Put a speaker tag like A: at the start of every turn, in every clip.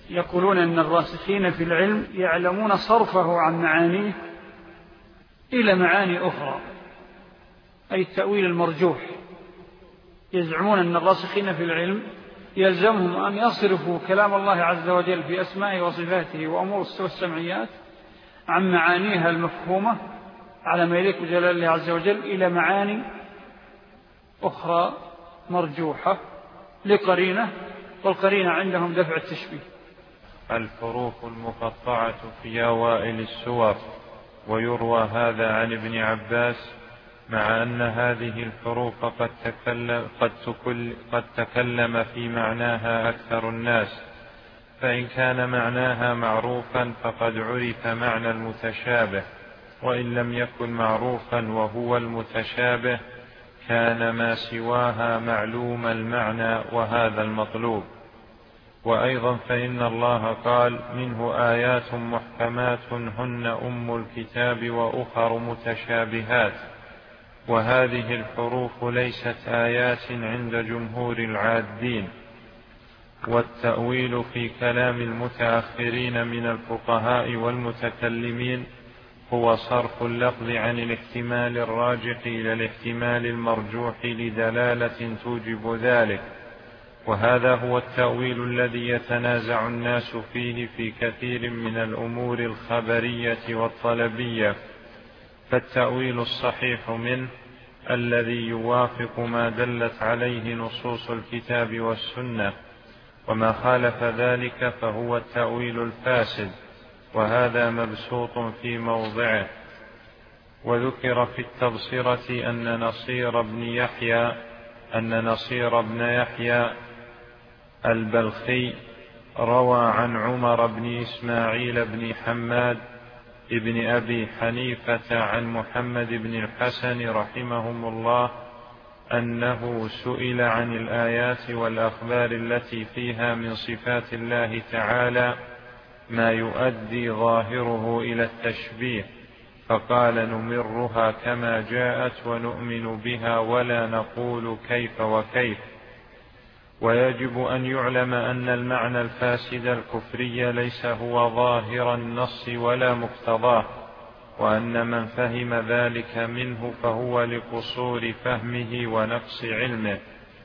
A: يقولون أن الراسخين في العلم يعلمون صرفه عن معانيه إلى معاني أخرى، أي التأويل المرجوح. يزعمون أن الراسخين في العلم يلزمهم أن يصرفوا كلام الله عز وجل في أسمائه وصفاته وأمور السمعيات عن معانيها المفهومة على ما يليق بجلال الله عز وجل إلى معاني أخرى مرجوحة لقرينة، والقرينة عندهم دفع التشبيه.
B: الحروف المقطعة في أوائل السور، ويروى هذا عن ابن عباس، مع أن هذه الحروف قد تكلم في معناها أكثر الناس، فإن كان معناها معروفا فقد عرف معنى المتشابه، وإن لم يكن معروفا وهو المتشابه كان ما سواها معلوم المعنى، وهذا المطلوب. وأيضا فإن الله قال: منه آيات محكمات هن أم الكتاب وأخر متشابهات. وهذه الحروف ليست آيات عند جمهور العادين. والتأويل في كلام المتأخرين من الفقهاء والمتكلمين هو صرف اللفظ عن الاحتمال الراجح إلى الاحتمال المرجوح لدلالة توجب ذلك، وهذا هو التأويل الذي يتنازع الناس فيه في كثير من الأمور الخبرية والطلبية. فالتأويل الصحيح منه الذي يوافق ما دلت عليه نصوص الكتاب والسنة، وما خالف ذلك فهو التأويل الفاسد، وهذا مبسوط في موضعه. وذكر في التبصرة أن نصير بن يحيى البلخي روى عن عمر بن إسماعيل بن حماد ابن أبي حنيفة عن محمد بن الحسن رحمهم الله أنه سئل عن الآيات والأخبار التي فيها من صفات الله تعالى ما يؤدي ظاهره إلى التشبيه، فقال: نمرها كما جاءت ونؤمن بها ولا نقول كيف وكيف. ويجب أن يعلم أن المعنى الفاسد الكفري ليس هو ظاهر النص ولا مقتضاه، وأن من فهم ذلك منه فهو لقصور فهمه ونقص علمه.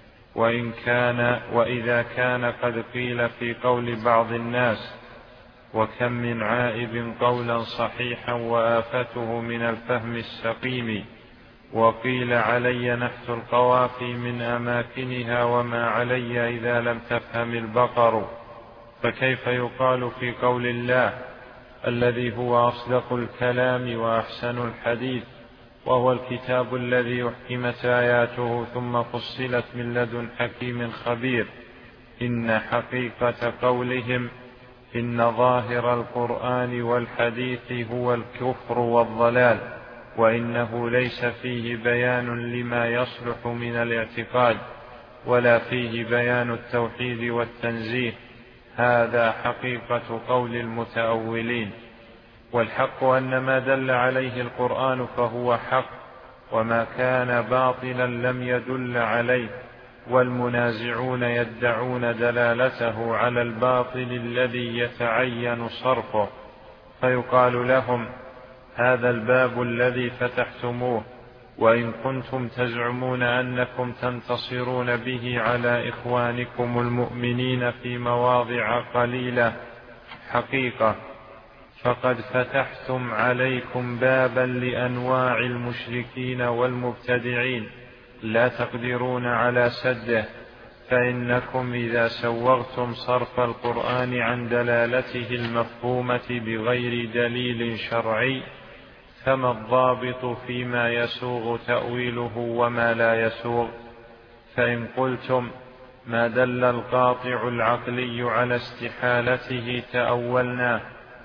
B: وإذا كان قد قيل في قول بعض الناس: وكم من عائب قولا صحيحا وآفته من الفهم السقيم، وقيل: علي نحت القوافي من أماكنها وما علي إذا لم تفهم البقر، فكيف يقال في قول الله الذي هو أصدق الكلام وأحسن الحديث، وهو الكتاب الذي أحكمت آياته ثم فصلت من لدن حكيم خبير، إن حقيقة قولهم إن ظاهر القرآن والحديث هو الكفر والضلال، وإنه ليس فيه بيان لما يصلح من الاعتقاد ولا فيه بيان التوحيد والتنزيه. هذا حقيقة قول المتأولين. والحق أن ما دل عليه القرآن فهو حق، وما كان باطلا لم يدل عليه، والمنازعون يدعون دلالته على الباطل الذي يتعين صرفه، فيقال لهم: هذا الباب الذي فتحتموه، وإن كنتم تزعمون أنكم تنتصرون به على إخوانكم المؤمنين في مواضع قليلة حقيقة، فقد فتحتم عليكم بابا لأنواع المشركين والمبتدعين لا تقدرون على سده، فإنكم إذا سوغتم صرف القرآن عن دلالته المفهومة بغير دليل شرعي، فما الضابط فيما يسوغ تأويله وما لا يسوغ؟ فإن قلتم ما دل القاطع العقلي على استحالته تأولناه،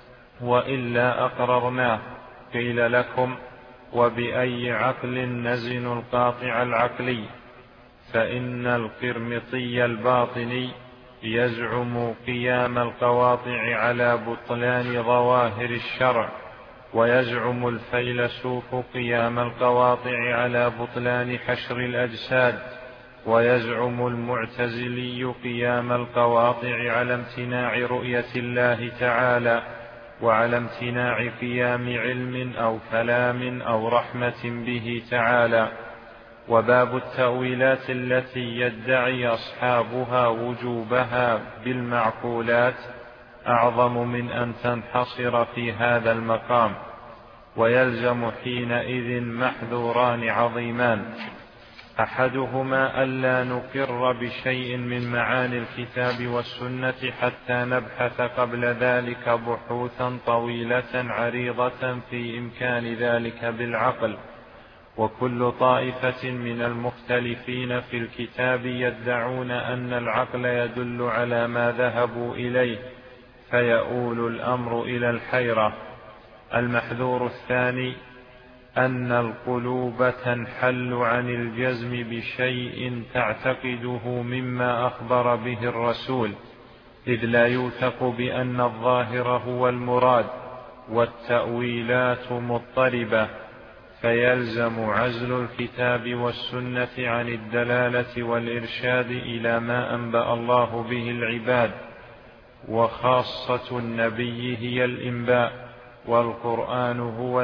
B: وإلا أقررناه، قيل لكم: وبأي عقل نزن القاطع العقلي؟ فإن القرمطي الباطني يزعم قيام القواطع على بطلان ظواهر الشرع، ويزعم الفيلسوف قيام القواطع على بطلان حشر الأجساد، ويزعم المعتزلي قيام القواطع على امتناع رؤية الله تعالى وعلى امتناع قيام علم أو كلام أو رحمة به تعالى. وباب التأويلات التي يدعي أصحابها وجوبها بالمعقولات أعظم من أن تنحصر في هذا المقام، ويلزم حينئذ محذوران عظيمان: أحدهما ألا نقر بشيء من معاني الكتاب والسنة حتى نبحث قبل ذلك بحوثا طويلة عريضة في إمكان ذلك بالعقل. وكل طائفة من المختلفين في الكتاب يدعون أن العقل يدل على ما ذهبوا إليه، فيؤول الأمر إلى الحيرة. المحذور الثاني أن القلوب تنحل عن الجزم بشيء تعتقده مما أخبر به الرسول، إذ لا يوثق بأن الظاهر هو المراد، والتأويلات مضطربة، فيلزم عزل الكتاب والسنة عن الدلالة والإرشاد إلى ما أنبأ الله به العباد، وخاصة النبي هي الإنباء، والقرآن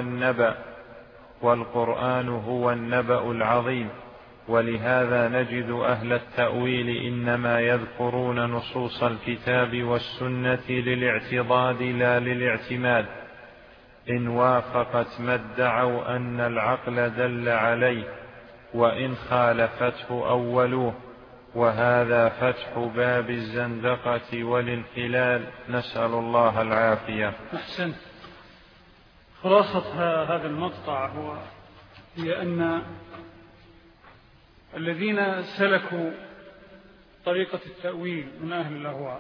B: هو النبأ العظيم. ولهذا نجد أهل التأويل إنما يذكرون نصوص الكتاب والسنة للاعتضاد لا للاعتماد، إن وافقت ما ادعوا أن العقل دل عليه، وإن خالفته أولوه، وهذا فتح باب الزندقة والانحلال، نسأل الله العافية.
A: أحسنت. خلاصة هذا المقطع هي أن الذين سلكوا طريقة التأويل من أهل الأهواء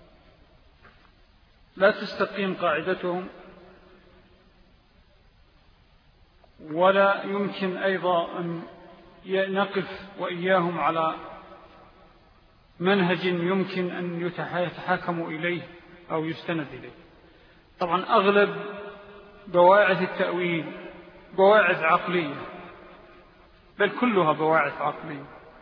A: لا تستقيم قاعدتهم، ولا يمكن أيضا أن نقف وإياهم على منهج يمكن أن يتحاكموا إليه أو يستند إليه. طبعا أغلب بواعث التأويل بواعث عقلية، بل كلها بواعث عقلية،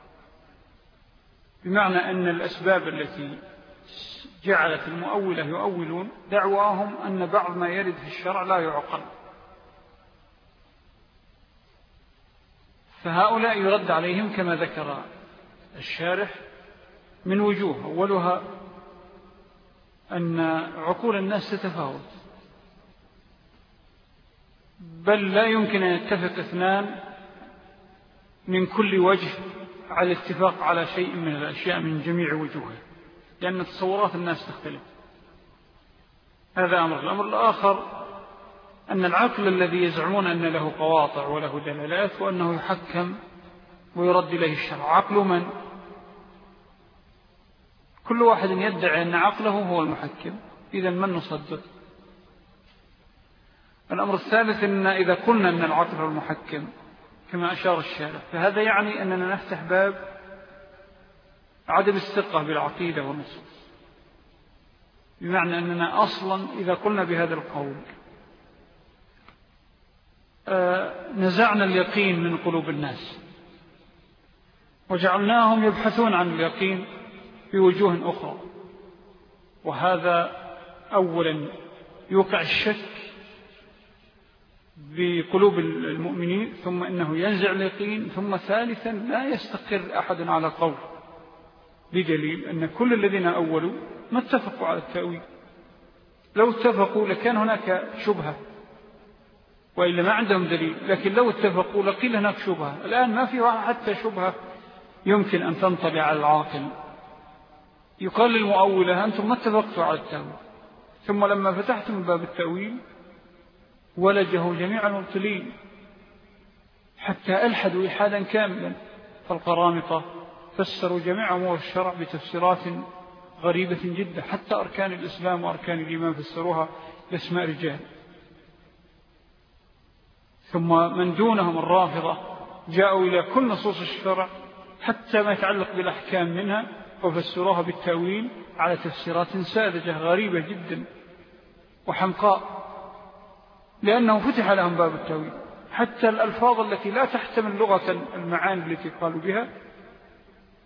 A: بمعنى أن الأسباب التي جعلت المؤولة يؤولون دعواهم أن بعض ما يرد في الشرع لا يعقل، فهؤلاء يرد عليهم كما ذكر الشارح من وجوه. أولها أن عقول الناس تتفاوت، بل لا يمكن أن يتفق اثنان من كل وجه على الاتفاق على شيء من الأشياء من جميع وجوهها، لأن تصورات الناس تختلف. هذا أمر. الأمر الآخر أن العقل الذي يزعمون أن له قواطع وله دلالات وأنه يحكم ويرد إليه الشرع، عقل من؟ كل واحد يدعي أن عقله هو المحكم، إذن من نصدق؟ الأمر الثالث أن إذا قلنا أن العقل هو المحكم كما أشار الشارع، فهذا يعني أننا نفتح باب عدم الثقة بالعقيدة والنصوص، بمعنى أننا أصلا إذا قلنا بهذا القول نزعنا اليقين من قلوب الناس وجعلناهم يبحثون عن اليقين بوجوه أخرى، وهذا أولا يوقع الشك بقلوب المؤمنين، ثم إنه ينزع اليقين، ثم ثالثا لا يستقر أحد على قول، بدليل أن كل الذين أولوا ما اتفقوا على التأويل. لو اتفقوا لكان هناك شبهة، وإلا ما عندهم دليل، لكن لو اتفقوا لقيل هناك شبهة. الآن ما فيها حتى شبهة يمكن أن تنطبع على العاقل. يقال للمؤولة أنتم ما اتفقتوا على التأويل، ثم لما فتحتم باب التأويل ولجه جميع المبطلين حتى ألحدوا إلحادا كاملا. فالقرامطة فسروا جميع أمور الشرع بتفسيرات غريبة جدا، حتى أركان الإسلام وأركان الإيمان فسروها باسماء رجال. ثم من دونهم الرافضة جاءوا إلى كل نصوص الشرع حتى ما يتعلق بالأحكام منها وفسروها بالتأويل على تفسيرات ساذجة غريبة جدا وحمقاء، لأنه فتح لهم باب التأويل. حتى الألفاظ التي لا تحتمل لغة المعاني التي قالوا بها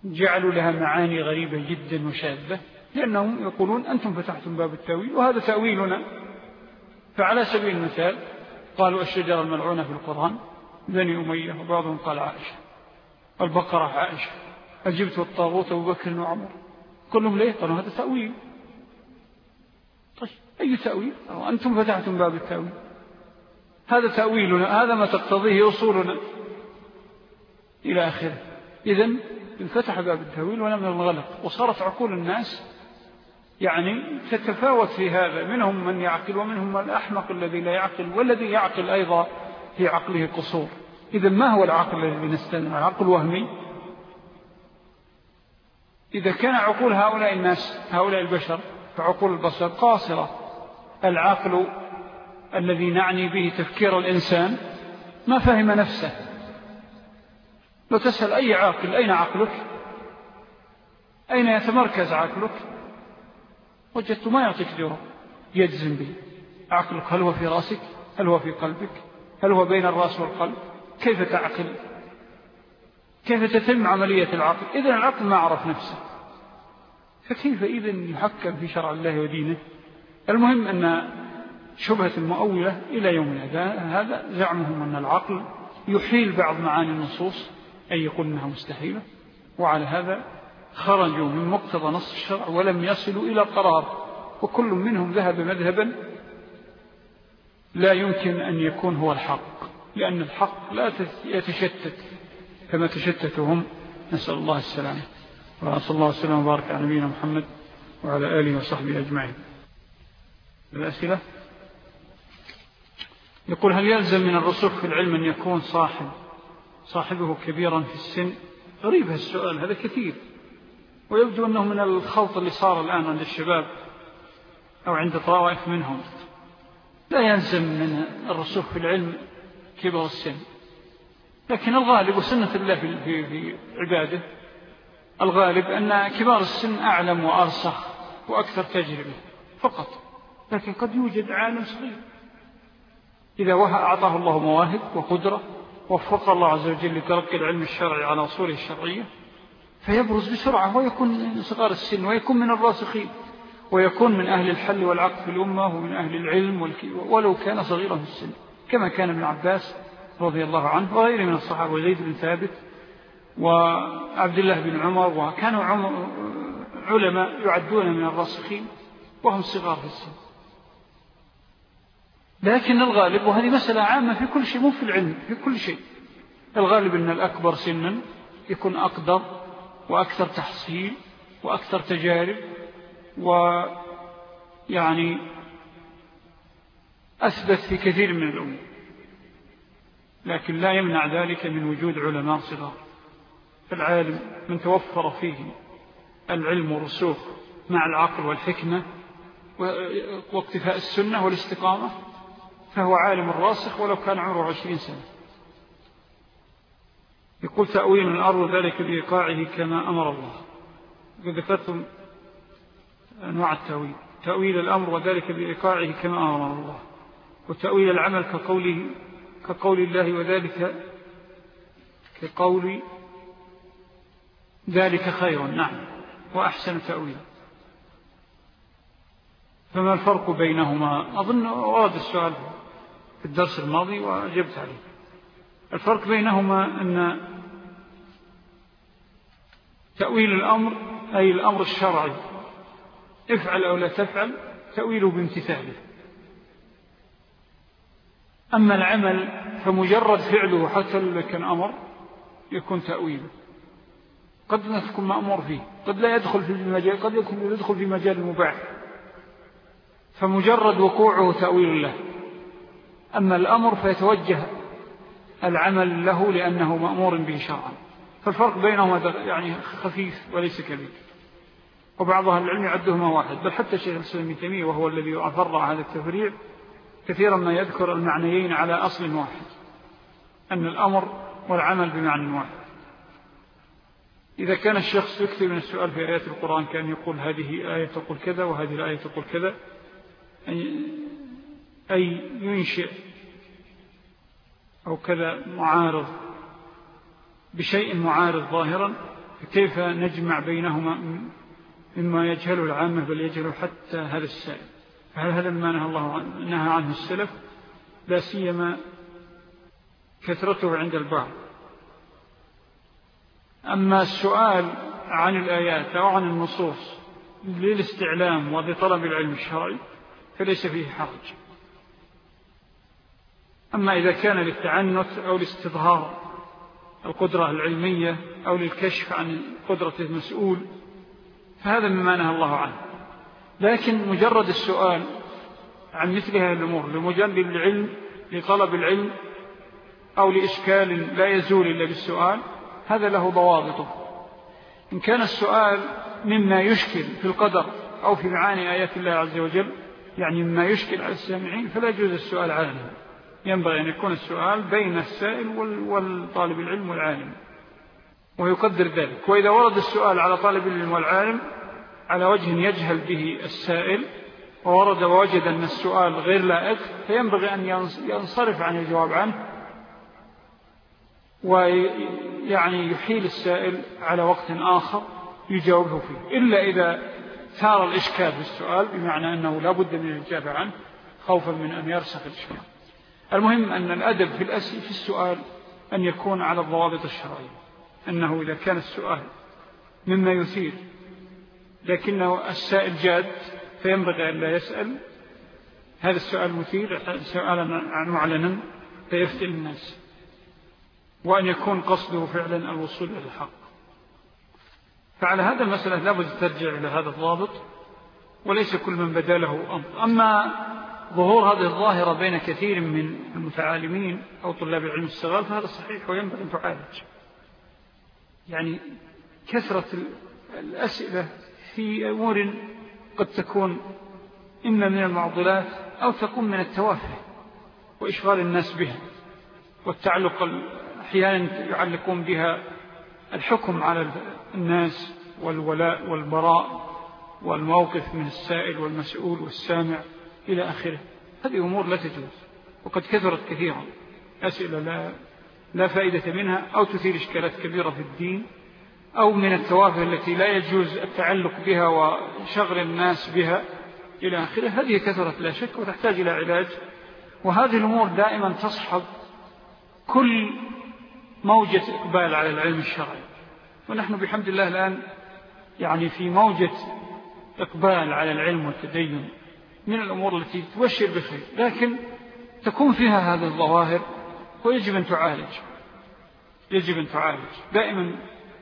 A: جعلوا لها معاني غريبة جدا وشاذة، لأنهم يقولون أنتم فتحتم باب التأويل وهذا تأويلنا. فعلى سبيل المثال قالوا الشجرة الملعونة في القرآن بني أمية، وبعضهم قال عائشة، البقرة عائشة، الجبت والطاغوت أبو بكر وعمر، كلهم ليه؟ قالوا هذا تأويل. طيب أي تأويل؟ أنتم فتحتم باب التأويل، هذا تأويلنا، هذا ما تقتضيه أصولنا إلى آخره. إذن انفتح باب التأويل ولم ينغلق، وصارت عقول الناس يعني تتفاوت في هذا، منهم من يعقل ومنهم الأحمق الذي لا يعقل، والذي يعقل أيضا في عقله قصور. إذن ما هو العقل الذي نستمع؟ عقل وهمي. إذا كان عقول هؤلاء الناس هؤلاء البشر فعقول البشر قاصرة. العقل الذي نعني به تفكير الإنسان ما فهم نفسه. لو تسأل أي عاقل أين عقلك، أين يتمركز عقلك، وجدت ما يعطيك جواب يجزم به. عقلك هل هو في رأسك، هل هو في قلبك، هل هو بين الرأس والقلب؟ كيف تعقل؟ كيف تتم عملية العقل؟ إذن العقل ما عرف نفسه، فكيف إذن يحكم في شرع الله ودينه؟ المهم أن شبهة المؤولة إلى يومنا هذا زعمهم أن العقل يحيل بعض معاني النصوص، أي يقول أنها مستحيلة، وعلى هذا خرجوا من مقتضى نص الشرع ولم يصلوا إلى قرار، وكل منهم ذهب مذهبا لا يمكن أن يكون هو الحق، لأن الحق لا يتشتت كما تشتتهم. نسأل الله السلامة، ونسأل الله السلامة وبارك على نبينا محمد وعلى آله وصحبه أجمعين. الأسئلة يقول: هل يلزم من الرسوخ في العلم أن يكون صاحبه كبيرا في السن؟ غريب هالسؤال، هذا كثير، ويبدو أنه من الخلط اللي صار الآن عند الشباب أو عند طوائف منهم. لا يلزم من الرسوخ في العلم كبر السن، لكن الغالب وسنة الله في عباده الغالب أن كبار السن أعلم وأرسخ وأكثر تجربة فقط، لكن قد يوجد عالم صغير إذا أعطاه الله مواهب وقدرة، وفق الله عز وجل لتلقي العلم الشرعي على أصوله الشرعية، فيبرز بسرعة ويكون من صغار السن ويكون من الراسخين ويكون من أهل الحل والعقد في الأمة ومن أهل العلم ولو كان صغيرا في السن، كما كان ابن عباس رضي الله عنه وغيره من الصحابة، وزيد بن ثابت وعبد الله بن عمر، وكانوا علماء يعدون من الراسخين وهم صغار في السن. لكن الغالب، وهذه مسألة عامة في كل شيء، مو في العلم، في كل شيء، الغالب أن الأكبر سنا يكون أقدر وأكثر تحصيل وأكثر تجارب، ويعني أثبت في كثير من الأمور، لكن لا يمنع ذلك من وجود علماء صغار. فالعالم من توفر فيه العلم والرسوخ مع العقل والحكمة واقتفاء السنة والاستقامة فهو عالم راسخ ولو كان عمره 20 سنة. يقول: تأويل الأرض ذلك بإيقاعه كما أمر الله. ذكرتم أنواع التأويل: تأويل الأمر وذلك بإيقاعه كما أمر الله، وتأويل العمل كقول الله وذلك كقول ذلك خير، نعم، وأحسن تأويل. فما الفرق بينهما؟ أظن ورد السؤال في الدرس الماضي وأجبت عليه. الفرق بينهما أن تأويل الأمر أي الأمر الشرعي، افعل أو لا تفعل، تأويله بامتثاله. أما العمل فمجرد فعله حتى لو كان أمر يكون تأويله، قد لا تكون مأمور فيه، قد لا يدخل في المجال، قد يدخل في مجال المباح، فمجرد وقوعه تأويل له. أما الأمر فيتوجه العمل له لأنه مأمور به شرعا. فالفرق بينهما يعني خفيف وليس كبير، وبعض أهل العلم يعدهما واحد، بل حتى الشيخ الإسلام ابن تيمية وهو الذي أفرع هذا التفريع كثيرا ما يذكر المعنيين على أصل واحد، أن الأمر والعمل بمعنى واحد. إذا كان الشخص يكثر من السؤال في آيات القرآن كان يقول هذه آية تقول كذا وهذه الآية تقول كذا، أي ينشئ أو كذا معارض بشيء معارض ظاهرا، كيف نجمع بينهما مما يجهله العامة بل يجهله حتى هذا السائل؟ فهل هذا ما نهى عنه السلف؟ لا سيما كثرته عند البعض. أما السؤال عن الآيات أو عن النصوص للاستعلام ولطلب العلم الشرعي فليس فيه حرج. أما إذا كان للتعنت أو لاستظهار القدرة العلمية أو للكشف عن قدرة المسؤول فهذا مما نهى الله عنه. لكن مجرد السؤال عن مثل هذه الأمور لمجرد العلم لطلب العلم أو لإشكال لا يزول إلا بالسؤال هذا له ضوابطه. إن كان السؤال مما يشكل في القدر أو في معاني آيات الله عز وجل يعني مما يشكل على السامعين فلا يجوز السؤال عنه. ينبغي أن يكون السؤال بين السائل والطالب العلم والعالم ويقدر ذلك. وإذا ورد السؤال على طالب العلم والعالم على وجه يجهل به السائل وورد ووجد أن السؤال غير لائق فينبغي أن ينصرف عن الجواب عنه ويعني يحيل السائل على وقت آخر يجاوبه فيه، إلا إذا ثار الإشكال في السؤال بمعنى أنه لا بد من الإجابة عنه خوفا من أن يرسخ الإشكال. المهم أن الأدب في السؤال أن يكون على الضوابط الشرعية، أنه إذا كان السؤال مما يثير لكنه السائل جاد فينبغي أن لا يسأل هذا السؤال مثير سؤالا معلنا فيفتن الناس، وأن يكون قصده فعلا الوصول إلى الحق. فعلى هذا المسألة لابد ترجع إلى هذا الضابط وليس كل من بدا له أمر. أما ظهور هذه الظاهرة بين كثير من المتعالمين أو طلاب العلم الصغار فهذا صحيح وينبغي أن تعالج. يعني كثرة الأسئلة في أمور قد تكون إما من المعضلات أو تكون من التوافه وإشغال الناس بها والتعلق أحيانا يعلقون بها الحكم على الناس والولاء والبراء والموقف من السائل والمسؤول والسامع إلى آخره. هذه أمور لا تجوز وقد كثرت كثيرا أسئلة لا فائدة منها أو تثير إشكالات كبيرة في الدين أو من التوافه التي لا يجوز التعلق بها وشغل الناس بها إلى آخره. هذه كثرت لا شك وتحتاج إلى علاج. وهذه الأمور دائما تصحب كل موجة إقبال على العلم الشرعي، ونحن بحمد الله الآن يعني في موجة إقبال على العلم والتدين من الأمور التي تبشر بخير، لكن تكون فيها هذه الظواهر ويجب أن تعالج. يجب أن تعالج دائما.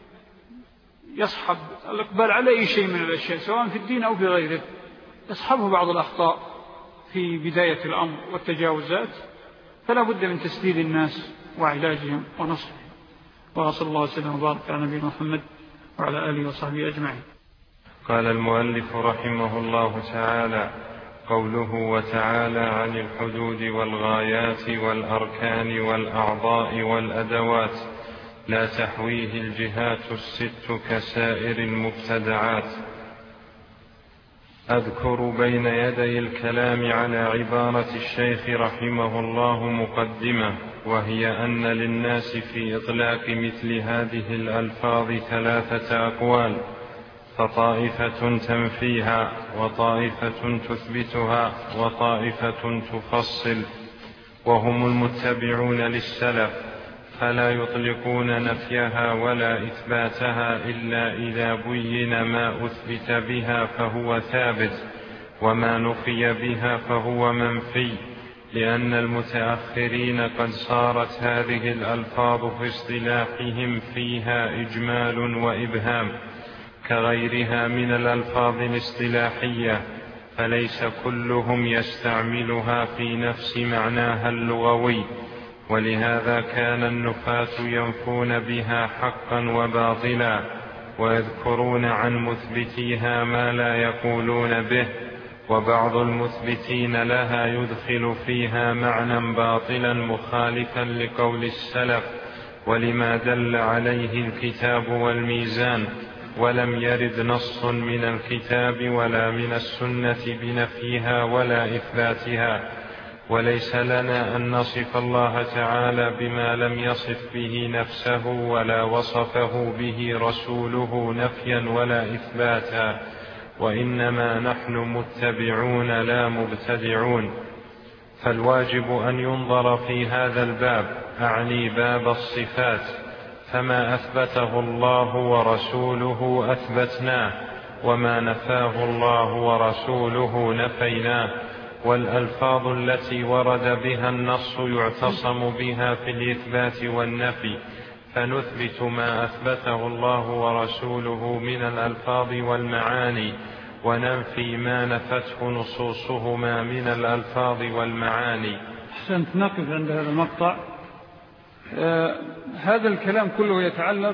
A: يصحب الإقبال على أي شيء من الأشياء سواء في الدين أو في غيره يصحبه بعض الأخطاء في بداية الأمر والتجاوزات، فلا بد من تسديد الناس وعلاجهم ونصرهم. وصلى الله وسلم وبارك على نبينا محمد وعلى آله وصحبه أجمعين.
B: قال المؤلف رحمه الله تعالى: قوله وتعالى عن الحدود والغايات والأركان والأعضاء والأدوات لا تحويه الجهات الست كسائر المبتدعات. أذكر بين يدي الكلام على عبارة الشيخ رحمه الله مقدمة، وهي أن للناس في إطلاق مثل هذه الألفاظ 3 أقوال، فطائفة تنفيها وطائفة تثبتها وطائفة تفصل، وهم المتبعون للسلف، فلا يطلقون نفيها ولا إثباتها إلا إذا بين ما أثبت بها فهو ثابت وما نفي بها فهو منفي، لأن المتأخرين قد صارت هذه الألفاظ في اصطلاحهم فيها إجمال وإبهام كغيرها من الألفاظ الاصطلاحية، فليس كلهم يستعملها في نفس معناها اللغوي، ولهذا كان النفاة ينفون بها حقا وباطلا ويذكرون عن مثبتيها ما لا يقولون به، وبعض المثبتين لها يدخل فيها معنى باطلا مخالفا لقول السلف ولما دل عليه الكتاب والميزان، ولم يرد نص من الكتاب ولا من السنة بنفيها ولا إثباتها، وليس لنا أن نصف الله تعالى بما لم يصف به نفسه ولا وصفه به رسوله نفيا ولا إثباتا، وإنما نحن متبعون لا مبتدعون. فالواجب أن ينظر في هذا الباب، أعني باب الصفات، فما أثبته الله ورسوله أثبتناه، وما نفاه الله ورسوله نفيناه. والألفاظ التي ورد بها النص يعتصم بها في الإثبات والنفي، فنثبت ما أثبته الله ورسوله من الألفاظ والمعاني، وننفي ما نفته نصوصهما من الألفاظ والمعاني.
A: أحسنت. نقف عند هذا المقطع. هذا الكلام كله يتعلق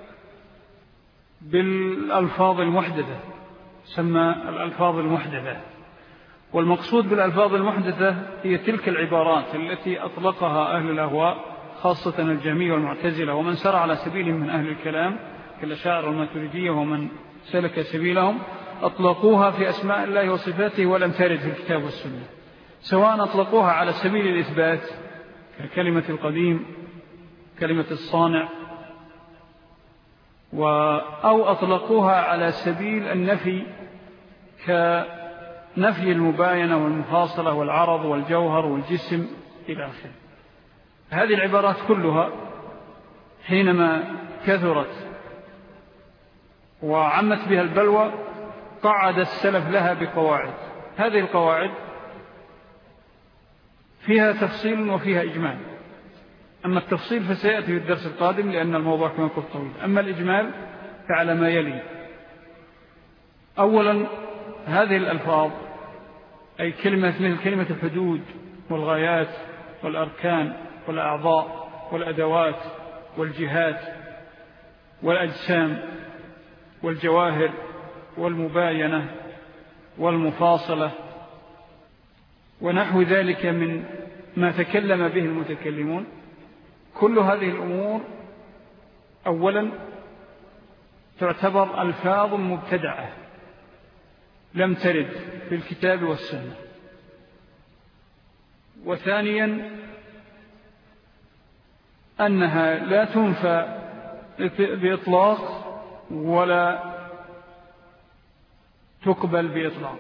A: بالألفاظ المحدثة، سمى الألفاظ المحدثة. والمقصود بالألفاظ المحدثة هي تلك العبارات التي أطلقها أهل الأهواء، خاصة الجهمية والمعتزلة ومن سار على سبيلهم من أهل الكلام كالأشاعرة والماتريدية ومن سلك سبيلهم، أطلقوها في أسماء الله وصفاته ولم ترد في الكتاب والسنة، سواء أطلقوها على سبيل الإثبات ككلمة القديم، كلمة الصانع، أو أطلقوها على سبيل النفي كنفي المباينة والمفاصلة والعرض والجوهر والجسم إلى آخره. هذه العبارات كلها حينما كثرت وعمت بها البلوى قعد السلف لها بقواعد. هذه القواعد فيها تفصيل وفيها إجمال. أما التفصيل فسيأتي في الدرس القادم لأن الموضوع كما قلت طويل. أما الإجمال فعلى ما يلي. أولا، هذه الألفاظ أي مثل كلمة الحدود والغايات والأركان والأعضاء والأدوات والجهات والأجسام والجواهر والمباينة والمفاصلة ونحو ذلك من ما تكلم به المتكلمون، كل هذه الأمور أولا تعتبر ألفاظ مبتدعة لم ترد في الكتاب والسنة. وثانيا أنها لا تنفى بإطلاق ولا تقبل بإطلاق،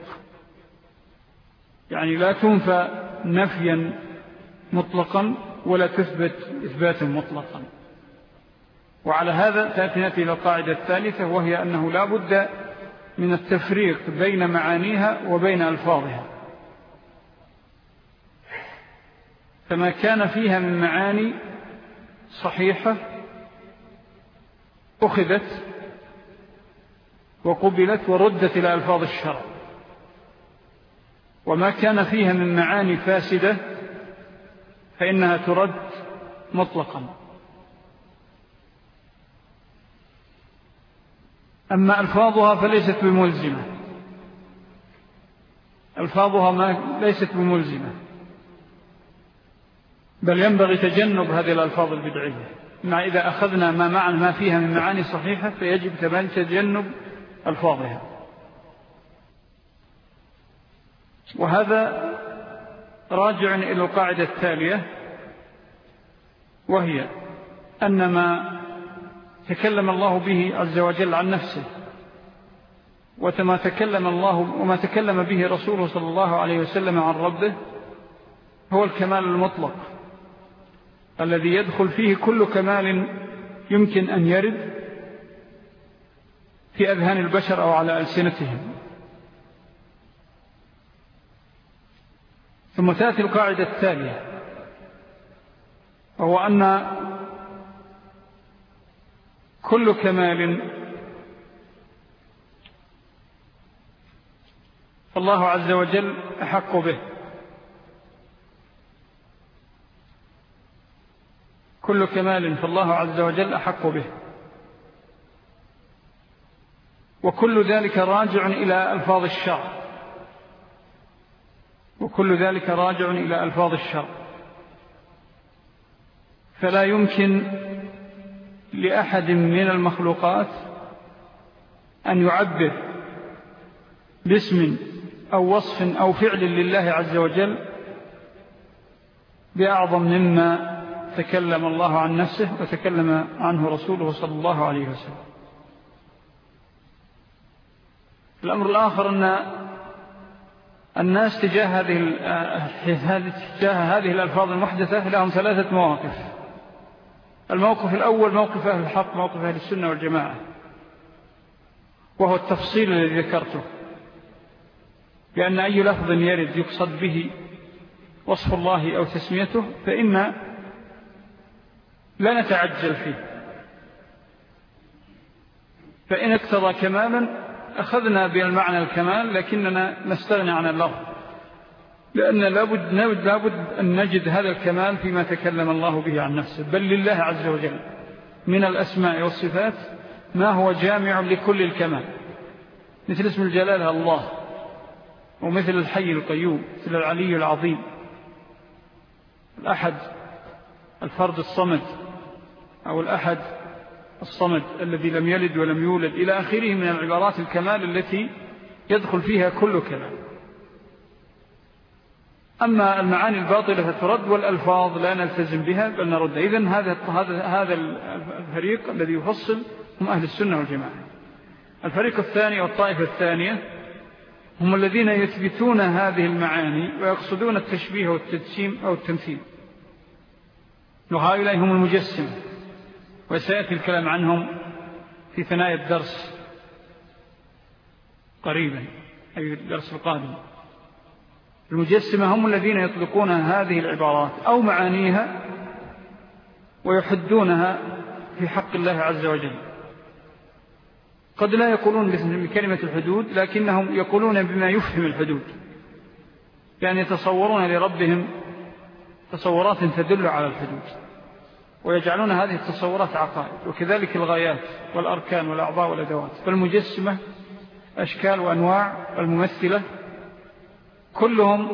A: يعني لا تنفى نفيا مطلقا ولا تثبت إثباتا مطلقا. وعلى هذا تأتي إلى القاعدة الثالثة، وهي أنه لا بد من التفريق بين معانيها وبين ألفاظها، فما كان فيها من معاني صحيحة أخذت وقبلت وردت إلى ألفاظ الشرع، وما كان فيها من معاني فاسدة فإنها ترد مطلقا. أما ألفاظها فليست بملزمة، ألفاظها ليست بملزمة، بل ينبغي تجنب هذه الألفاظ البدعية. مع إذا أخذنا ما فيها من معاني صحيحة فيجب تجنب ألفاظها. وهذا راجع إلى القاعدة التالية، وهي أن ما تكلم الله به عز وجل عن نفسه وما تكلم به رسوله صلى الله عليه وسلم عن ربه هو الكمال المطلق الذي يدخل فيه كل كمال يمكن أن يرد في أذهان البشر أو على ألسنتهم. ثم تأتي القاعدة التالية، وهو أن كل كمال فالله عز وجل أحق به، كل كمال فالله عز وجل أحق به، وكل ذلك راجع إلى ألفاظ الشرع، وكل ذلك راجع إلى ألفاظ الشرع. فلا يمكن لأحد من المخلوقات أن يعبر باسم أو وصف أو فعل لله عز وجل بأعظم مما تكلم الله عن نفسه وتكلم عنه رسوله صلى الله عليه وسلم. الأمر الآخر أن الناس تجاه هذه الألفاظ المحدثة لهم ثلاثة مواقف. الموقف الأول موقف أهل الحق، موقف أهل السنة والجماعة، وهو التفصيل الذي ذكرته، بأن أي لفظ يرد يقصد به وصف الله أو تسميته فإن لا نتعجل فيه، فإن اقتضى كمالا أخذنا بالمعنى الكمال، لكننا نستغني عن اللفظ، لأن لابد أن نجد هذا الكمال فيما تكلم الله به عن نفسه. بل لله عز وجل من الأسماء والصفات ما هو جامع لكل الكمال، مثل اسم الجلالة الله، ومثل الحي القيوم، مثل العلي العظيم، الأحد الفرد الصمد، أو الأحد الصمد الذي لم يلد ولم يولد، إلى آخره من العبارات الكمال التي يدخل فيها كل كلام. أما المعاني الباطلة فترد، والألفاظ لا نلتزم بها بل نرد. إذن هذا الفريق الذي يفصل هم أهل السنة والجماعة. الفريق الثاني والطائفة الثانية هم الذين يثبتون هذه المعاني ويقصدون التشبيه والتجسيم أو التمثيل، وهؤلاء هم المجسم، وسيأتي الكلام عنهم في ثنايا الدرس قريبا، أي الدرس القادم. المجسمة هم الذين يطلقون هذه العبارات أو معانيها ويحدونها في حق الله عز وجل. قد لا يقولون بكلمة الحدود، لكنهم يقولون بما يفهم الحدود، يعني يتصورون لربهم تصورات تدل على الحدود، ويجعلون هذه التصورات عقائد، وكذلك الغايات والأركان والأعضاء والأدوات. فالمجسمة أشكال وأنواع الممثلة كلهم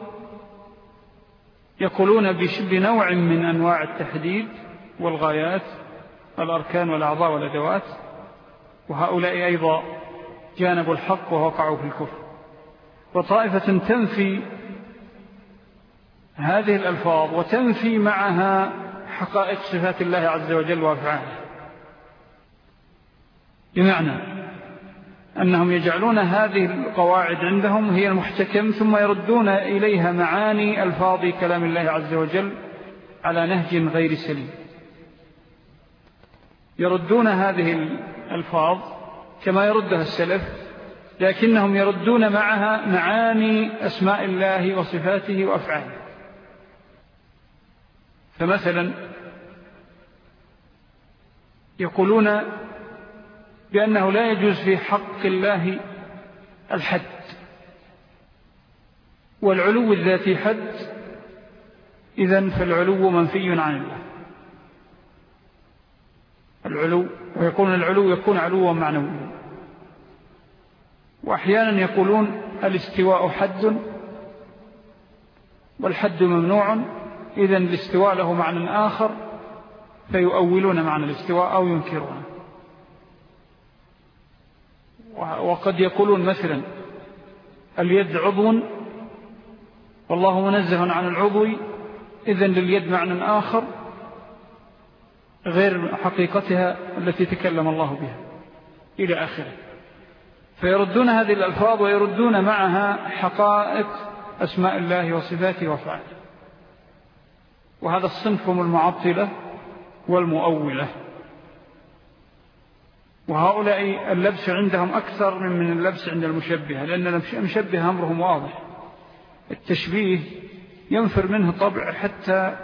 A: يقولون بنوع من أنواع التحديد والغايات الأركان والأعضاء والأدوات، وهؤلاء أيضا جانبوا الحق ووقعوا في الكفر. وطائفة تنفي هذه الألفاظ وتنفي معها حقائق صفات الله عز وجل وأفعاله، بمعنى أنهم يجعلون هذه القواعد عندهم هي المحتكم، ثم يردون إليها معاني ألفاظ كلام الله عز وجل على نهج غير سليم. يردون هذه الألفاظ كما يردها السلف، لكنهم يردون معها معاني أسماء الله وصفاته وأفعاله. فمثلا يقولون بأنه لا يجوز في حق الله الحد، والعلو الذاتي حد، إذن فالعلو منفي عن الله. العلو، ويقولون العلو يكون علوا معنويا. وأحيانا يقولون الاستواء حد والحد ممنوع، إذن الاستواء له معنى آخر فيؤولون معنى الاستواء أو ينكرونه. وقد يقولون مثلا اليد عضو والله منزه عن العضو، إذن لليد معنى آخر غير حقيقتها التي تكلم الله بها، إلى آخره. فيردون هذه الألفاظ ويردون معها حقائق أسماء الله وصفاته وأفعاله. وهذا الصنف هم المعطلة والمؤولة. وهؤلاء اللبس عندهم أكثر من اللبس عند المشبهة، لأن المشبهة أمرهم واضح. التشبيه ينفر منه طبع حتى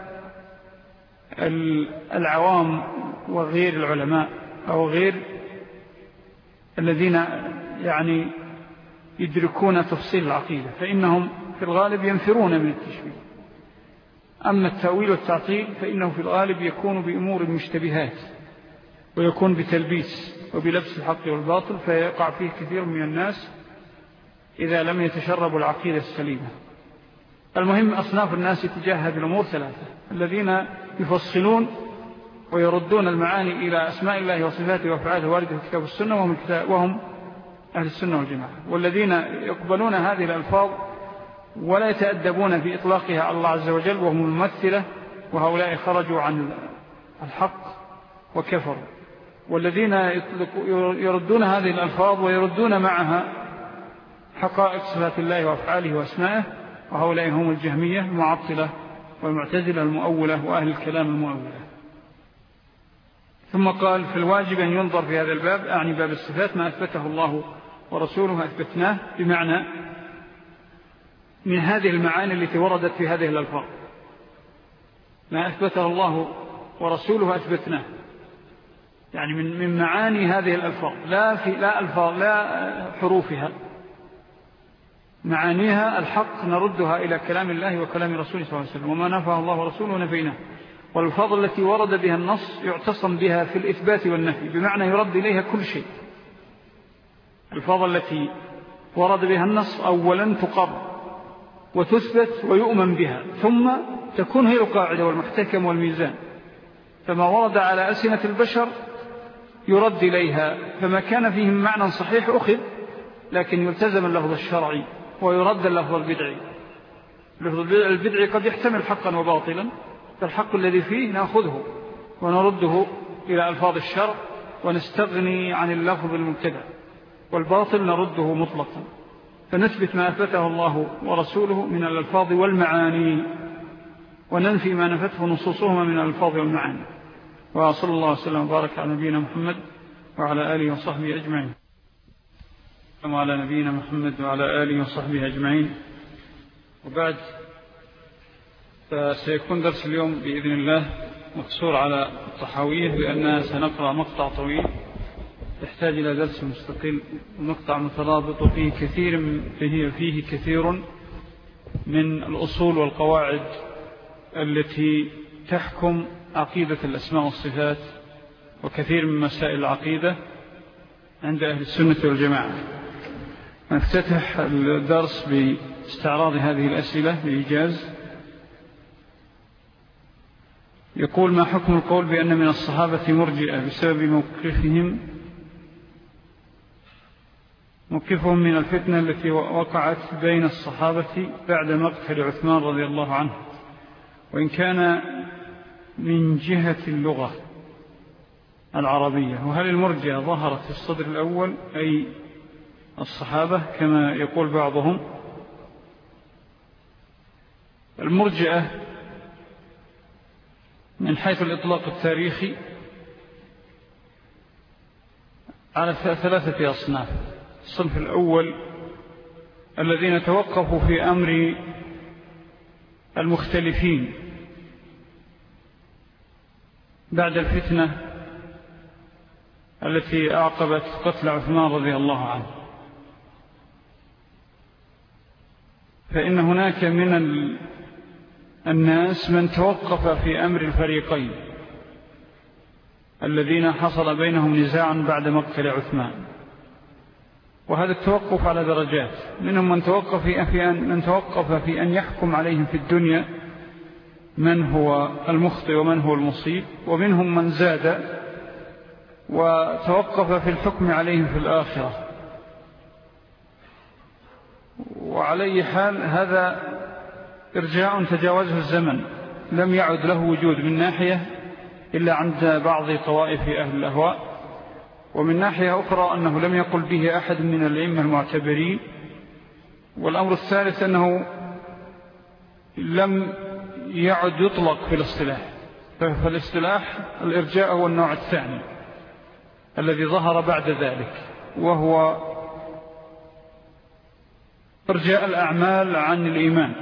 A: العوام وغير العلماء أو غير الذين يعني يدركون تفصيل العقيدة، فإنهم في الغالب ينفرون من التشبيه. أما التأويل والتعطيل فإنه في الغالب يكون بأمور مشتبهات، ويكون بتلبيس وبلبس الحق والباطل، فيقع فيه كثير من الناس إذا لم يتشربوا العقيدة السليمة. المهم أصناف الناس تجاه هذه الأمور ثلاثة: الذين يفصلون ويردون المعاني إلى أسماء الله وصفاته وأفعاله واردة في الكتاب والسنة، وهم أهل السنة والجماعة. والذين يقبلون هذه الألفاظ ولا يتأدبون في إطلاقها على الله عز وجل وهم الممثلة، وهؤلاء خرجوا عن الحق وكفروا. والذين يردون هذه الألفاظ ويردون معها حقائق صفات الله وأفعاله وأسمائه، وهؤلاء هم الجهمية المعطلة والمعتزلة المؤولة وأهل الكلام المؤولة. ثم قال: في الواجب أن ينظر في هذا الباب، أعني باب الصفات، ما أثبته الله ورسوله أثبتناه، بمعنى من هذه المعاني التي وردت في هذه الألفاظ، ما أثبته الله ورسوله أثبتناه، يعني من معاني هذه الألفاظ، لا حروفها، معانيها الحق نردها إلى كلام الله وكلام رسوله صلى الله عليه وسلم، وما نفاه الله ورسوله نفيناه. والألفاظ التي ورد بها النص يعتصم بها في الإثبات والنفي، بمعنى يرد إليها كل شيء. الألفاظ التي ورد بها النص أولا تقر وتثبت ويؤمن بها، ثم تكون هي القاعدة والمحتكم والميزان. فما ورد على ألسنة البشر يرد إليها، فما كان فيهم معنى صحيح أخذ، لكن يلتزم اللفظ الشرعي ويرد اللفظ البدعي. اللفظ البدعي قد يحتمل حقا وباطلا، فالحق الذي فيه نأخذه ونرده إلى ألفاظ الشرع ونستغني عن اللفظ المبتدع، والباطل نرده مطلقا، فنثبت ما أثبته الله ورسوله من الألفاظ والمعاني، وننفي ما نفته نصوصهما من الألفاظ والمعاني. وصلى الله وسلم وبارك على نبينا محمد وعلى آله وصحبه أجمعين. وعلى نبينا محمد وعلى آله وصحبه أجمعين. وبعد، فسيكون درس اليوم بإذن الله مقصور على الطحاوية، لأننا سنقرأ مقطع طويل يحتاج إلى درس مستقل، ومقطع مترابط فيه كثير من الأصول والقواعد التي تحكم عقيدة الأسماء والصفات، وكثير من مسائل العقيدة عند أهل السنة والجماعة. نفتتح الدرس باستعراض هذه الأسئلة بإيجاز. يقول: ما حكم القول بأن من الصحابة مرجئة بسبب موقفهم من الفتنة التي وقعت بين الصحابة بعد مقتل عثمان رضي الله عنه، وإن كان من جهة اللغة العربية؟ وهل المرجئة ظهرت في الصدر الأول أي الصحابة كما يقول بعضهم؟ المرجئة من حيث الإطلاق التاريخي على 3 أصناف. الصنف الأول الذين توقفوا في أمر المختلفين بعد الفتنة التي أعقبت قتل عثمان رضي الله عنه، فإن هناك من الناس من توقف في أمر الفريقين الذين حصل بينهم نزاع بعد مقتل عثمان، وهذا التوقف على درجات. منهم من توقف في أن يحكم عليهم في الدنيا من هو المخطئ ومن هو المصيب، ومنهم من زاد وتوقف في الحكم عليهم في الآخرة. وعلى حال هذا إرجاع تجاوزه الزمن، لم يعد له وجود من ناحية إلا عند بعض طوائف أهل الأهواء، ومن ناحية أخرى أنه لم يقل به أحد من الأئمة المعتبرين. والأمر الثالث أنه لم يعد يطلق في الاصطلاح، فالاصطلاح الإرجاء هو النوع الثاني الذي ظهر بعد ذلك، وهو إرجاء الأعمال عن الإيمان،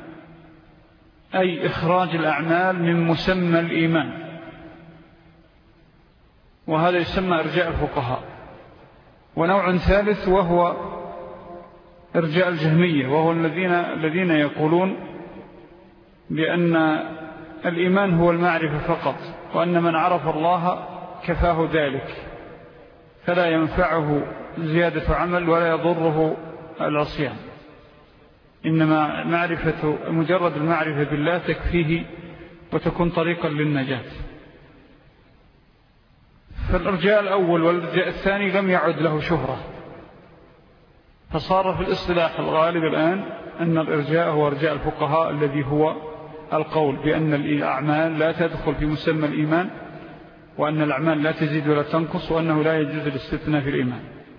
A: أي إخراج الأعمال من مسمى الإيمان، وهذا يسمى إرجاء الفقهاء. ونوع ثالث وهو إرجاء الجهمية، وهو الذين يقولون بأن الإيمان هو المعرفة فقط، وأن من عرف الله كفاه ذلك، فلا ينفعه زيادة عمل ولا يضره العصيان، إنما مجرد المعرفة بالله تكفيه وتكون طريقا للنجاة. فالإرجاء الأول والإرجاء الثاني لم يعد له شهرة، فصار في الاصطلاح الغالب الآن أن الإرجاء هو إرجاء الفقهاء الذي هو القول بأن الأعمال لا تدخل في مسمى الإيمان، وأن الأعمال لا تزيد ولا تنقص، وأنه لا يجوز الاستثناء في الإيمان.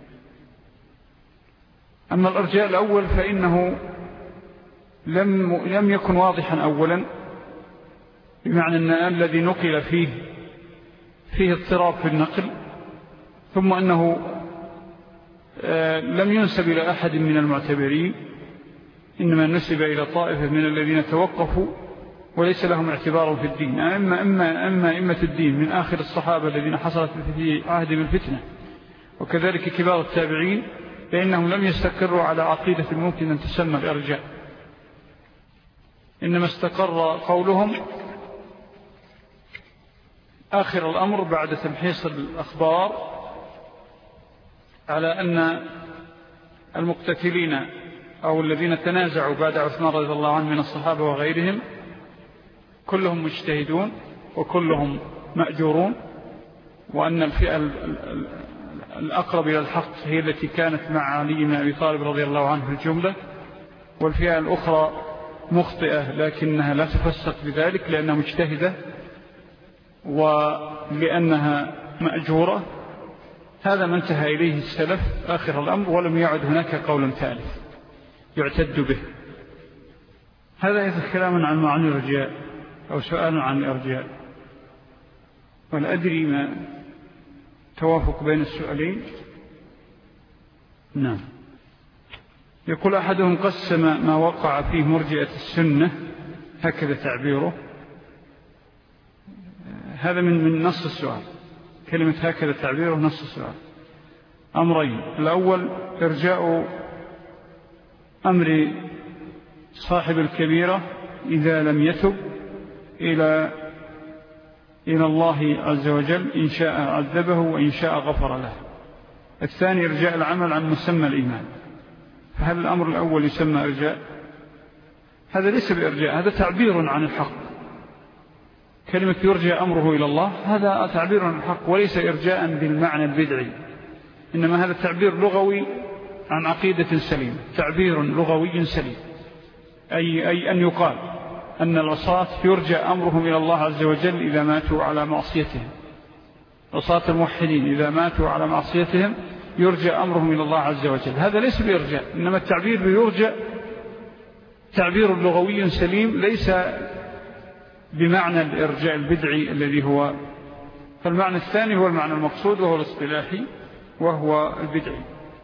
A: أما الإرجاء الأول فإنه لم يكن واضحا أولا، بمعنى أن الذي نقل فيه اضطراب في النقل، ثم أنه لم ينسب إلى أحد من المعتبرين، إنما نسب إلى طائفة من الذين توقفوا وليس لهم اعتبار في الدين، أما الدين من آخر الصحابة الذين حصلت في عهدهم الفتنة، وكذلك كبار التابعين، فإنهم لم يستقروا على عقيدة ممكن أن تسمى الإرجاء، إنما استقر قولهم آخر الأمر بعد تمحيص الأخبار على أن المقتتلين أو الذين تنازعوا بعد عثمان رضي الله عنه من الصحابة وغيرهم كلهم مجتهدون وكلهم مأجورون، وأن الفئة الأقرب إلى الحق هي التي كانت مع علي بن أبي طالب رضي الله عنه في الجملة، والفئة الأخرى مخطئة لكنها لا تفسق بذلك لأنها مجتهدة ولأنها مأجورة. هذا ما انتهى إليه السلف آخر الأمر، ولم يعد هناك قول ثالث يعتد به. هذا إذا كلام عن معنى الإرجاء أو سؤال عن الإرجاء، ولا أدري ما توافق بين السؤالين. نعم. يقول أحدهم قسم ما وقع فيه مرجئة السنة، هكذا تعبيره. هذا من نص السؤال، كلمة هكذا تعبيره نص السؤال. أمرين: الأول إرجاء أمر صاحب الكبيرة إذا لم يتب إلى الله عز وجل، إن شاء عذبه وإن شاء غفر له. الثاني إرجاء العمل عن مسمى الإيمان. فهل الأمر الأول يسمى إرجاء؟ هذا ليس بإرجاء، هذا تعبير عن الحق. كلمة يرجى أمره إلى الله هذا تعبير عن الحق، وليس إرجاء بالمعنى البدعي، إنما هذا تعبير لغوي عن عقيدة سليمة، تعبير لغوي سليم، أي أن يقال أن العصاة يرجى أمرهم إلى الله عز وجل إذا ماتوا على معصيتهم. عصاة الموحدين إذا ماتوا على معصيتهم يرجى أمرهم إلى الله عز وجل. هذا ليس بإرجاء، إنما التعبير بيرجى تعبير لغوي سليم، ليس بمعنى الإرجاء البدعي الذي هو. فالمعنى الثاني هو المعنى المقصود وهو الاصطلاحي وهو البدعي.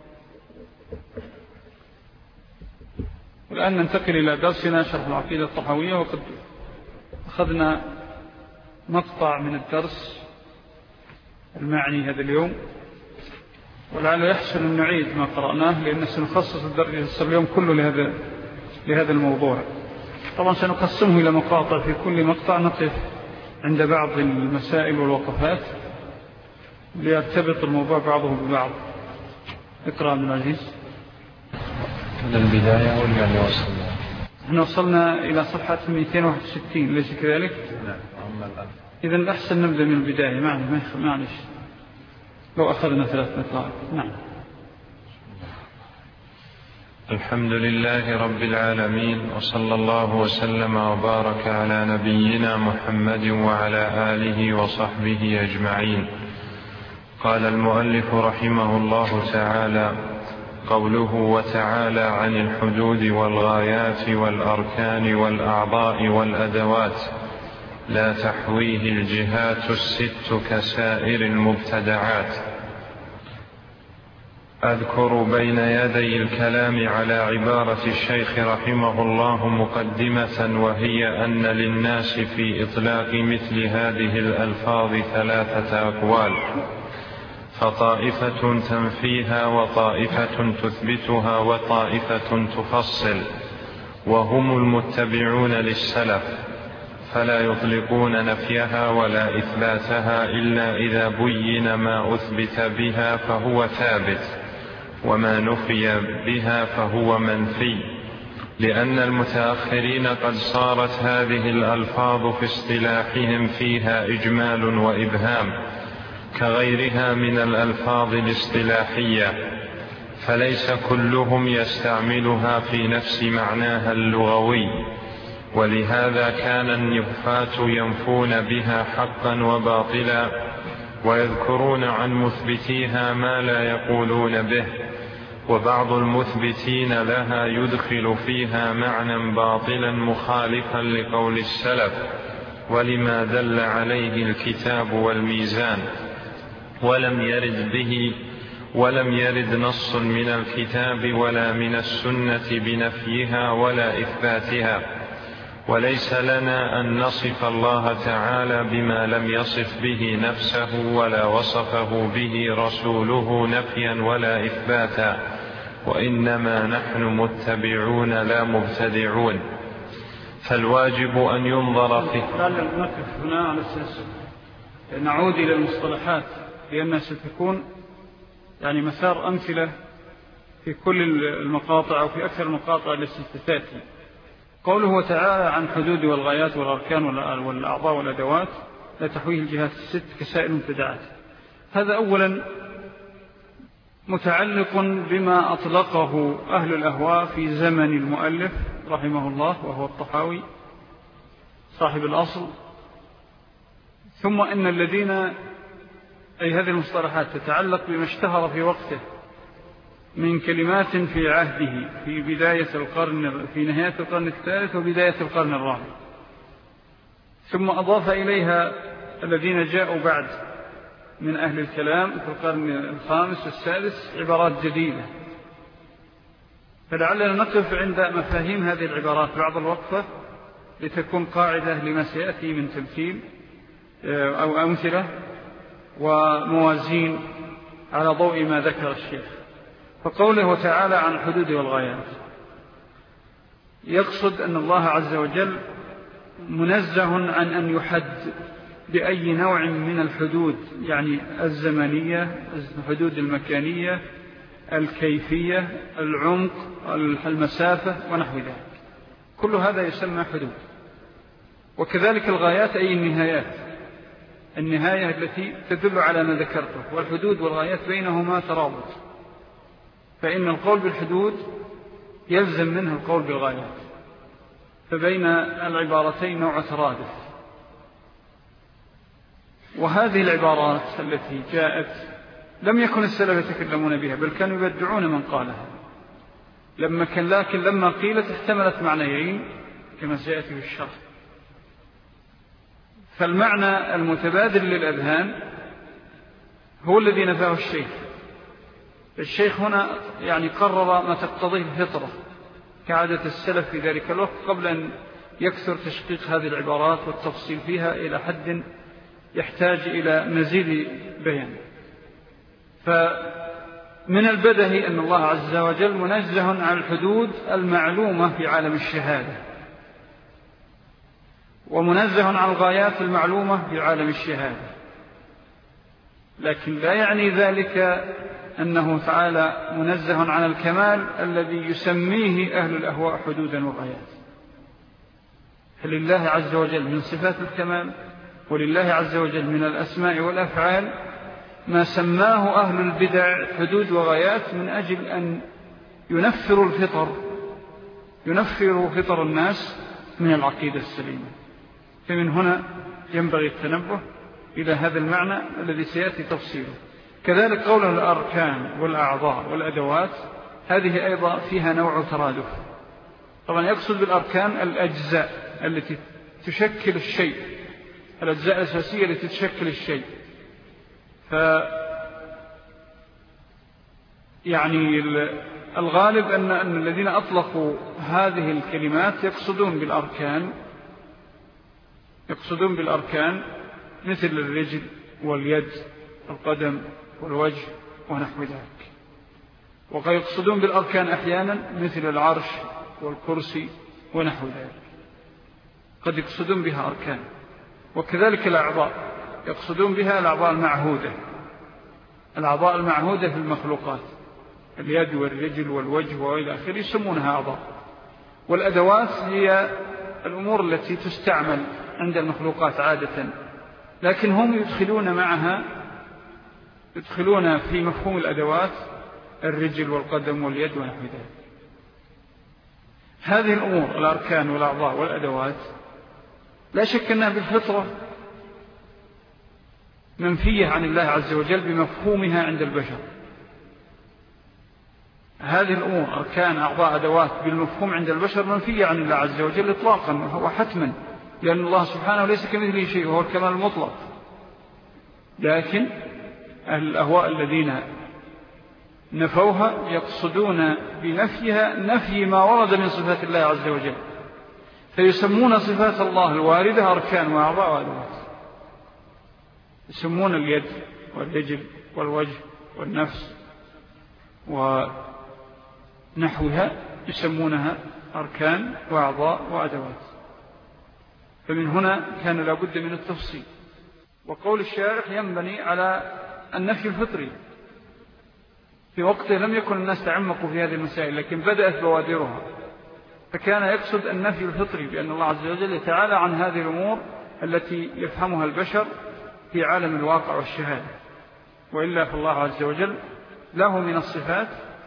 A: والآن ننتقل إلى درسنا شرح العقيدة الطحاوية، وقد أخذنا مقطع من الدرس المعني هذا اليوم، ولعل يحسن أن نعيد ما قرأناه، لأن سنخصص الدرس اليوم كله لهذا الموضوع. طبعا سنقسمه إلى مقاطع، في كل مقطع نقف عند بعض المسائل والوقفات ليرتبط الموضوع بعضه ببعض. اقرأ من العزيز
B: من البداية ولا اللي وصلنا؟
A: احنا وصلنا إلى صفحة 261 ليس كذلك؟
B: نعم.
A: إذن الأحسن نبدأ من البداية، معلش لو أخذنا 3 مقاطع. نعم.
B: الحمد لله رب العالمين، وصلى الله وسلم وبارك على نبينا محمد وعلى آله وصحبه أجمعين. قال المؤلف رحمه الله تعالى: قوله وتعالى عن الحدود والغايات والأركان والأعضاء والأدوات لا تحويه الجهات الست كسائر المبتدعات. أذكر بين يدي الكلام على عبارة الشيخ رحمه الله مقدمة، وهي أن للناس في إطلاق مثل هذه الألفاظ 3 أقوال، فطائفة تنفيها وطائفة تثبتها وطائفة تفصل، وهم المتبعون للسلف، فلا يطلقون نفيها ولا إثباتها إلا إذا بين ما أثبت بها فهو ثابت، وما نفي بها فهو منفي، لأن المتأخرين قد صارت هذه الألفاظ في اصطلاحهم فيها إجمال وإبهام كغيرها من الألفاظ الاصطلاحية، فليس كلهم يستعملها في نفس معناها اللغوي، ولهذا كان النفاة ينفون بها حقا وباطلا، ويذكرون عن مثبتيها ما لا يقولون به، وبعض المثبتين لها يدخل فيها معنى باطلا مخالفا لقول السلف ولما دل عليه الكتاب والميزان، ولم يرد نص من الكتاب ولا من السنة بنفيها ولا إثباتها. وليس لنا أن نصف الله تعالى بما لم يصف به نفسه ولا وصفه به رسوله نفيا ولا إثباتا، وإنما نحن متبعون لا مبتدعون، فالواجب أن ينظر فيه.
A: نقف هنا على أساس نعود إلى المصطلحات، لأنها ستكون يعني مسار أمثلة في كل المقاطع أو في أكثر المقاطع التي ستأتي. قوله تعالى عن حدود والغايات والأركان والأعضاء والأدوات لا تحويه الجهات الست كسائر المبتدعات، هذا أولا متعلق بما أطلقه أهل الأهواء في زمن المؤلف رحمه الله وهو الطحاوي صاحب الأصل. ثم إن الذين أي هذه المصطلحات تتعلق بما اشتهر في وقته من كلمات في عهده في نهاية القرن الثالث وبداية القرن الرابع، ثم أضاف إليها الذين جاءوا بعد من أهل الكلام في القرن الخامس والسادس عبارات جديدة. فلعلنا نقف عند مفاهيم هذه العبارات بعض الوقفة لتكون قاعدة لما سيأتي من تمثيل أو أمثلة وموازين على ضوء ما ذكر الشيخ. فقوله تعالى عن الحدود والغايات يقصد أن الله عز وجل منزه عن أن يحد بأي نوع من الحدود، يعني الزمنية، الحدود المكانية، الكيفية، العمق، المسافة ونحو ذلك، كل هذا يسمى حدود. وكذلك الغايات أي النهاية التي تدل على ما ذكرته، والحدود والغايات بينهما ترابط، فإن القول بالحدود يلزم منه القول بالغايات، فبين العبارتين نوع ترادف. وهذه العبارات التي جاءت لم يكن السلف يتكلمون بها، بل كانوا يبدعون من قالها، لكن لما قيلت احتملت معنيين كما سيأتي في الشرح. فالمعنى المتبادل للأذهان هو الذي نفاه الشيخ هنا يعني قرر ما تقتضيه الفطرة كعادة السلف في ذلك الوقت، قبل أن يكثر تشقيق هذه العبارات والتفصيل فيها إلى حد يحتاج إلى مزيد بيان. فمن البدهي أن الله عز وجل منزه عن الحدود المعلومة في عالم الشهادة، ومنزه عن الغايات المعلومة في عالم الشهادة، لكن لا يعني ذلك أنه تعالى منزه عن الكمال الذي يسميه أهل الأهواء حدودا وغايات. فلله عز وجل من صفات الكمال ولله عز وجل من الأسماء والأفعال ما سماه أهل البدع حدود وغايات من أجل أن ينفروا فطر الناس من العقيدة السليمة. فمن هنا ينبغي التنبه إلى هذا المعنى الذي سيأتي تفصيله. كذلك قوله الأركان والأعضاء والأدوات، هذه أيضا فيها نوع ترادف. طبعا يقصد بالأركان الأجزاء التي تشكل الشيء، الأجزاء الأساسية التي تشكل الشيء. يعني الغالب أن الذين أطلقوا هذه الكلمات يقصدون بالأركان مثل الرجل واليد والقدم والوجه ونحو ذلك. وقد يقصدون بالأركان أحيانا مثل العرش والكرسي ونحو ذلك، قد يقصدون بها أركان. وكذلك الأعضاء يقصدون بها الأعضاء المعهودة في المخلوقات، اليد والرجل والوجه وإلى آخره يسمونها أعضاء. والأدوات هي الأمور التي تستعمل عند المخلوقات عادة، لكن هم يدخلون في مفهوم الأدوات الرجل والقدم واليد ونحو ذلك. هذه الأمور الأركان والأعضاء والأدوات لا شك أنها بالفطرة منفية عن الله عز وجل بمفهومها عند البشر. هذه الأمور أركان أعضاء أدوات بالمفهوم عند البشر منفية عن الله عز وجل إطلاقا، وهو حتما، لأن الله سبحانه ليس كمثله شيء وهو الكمال المطلق. لكن أهل الأهواء الذين نفوها يقصدون بنفيها نفي ما ورد من صفات الله عز وجل، فيسمون صفات الله الواردة أركان وأعضاء وأدوات. يسمون اليد والرجل والوجه والنفس ونحوها يسمونها أركان وأعضاء وأدوات. فمن هنا كان لابد من التفصيل. وقول الشارح ينبني على النفي الفطري. في وقته لم يكن الناس تعمقوا في هذه المسائل، لكن بدأت بوادرها، فكان يقصد النفي الفطري بأن الله عز وجل يتعالى عن هذه الأمور التي يفهمها البشر في عالم الواقع والشهادة. وإلا فالله عز وجل له من الصفات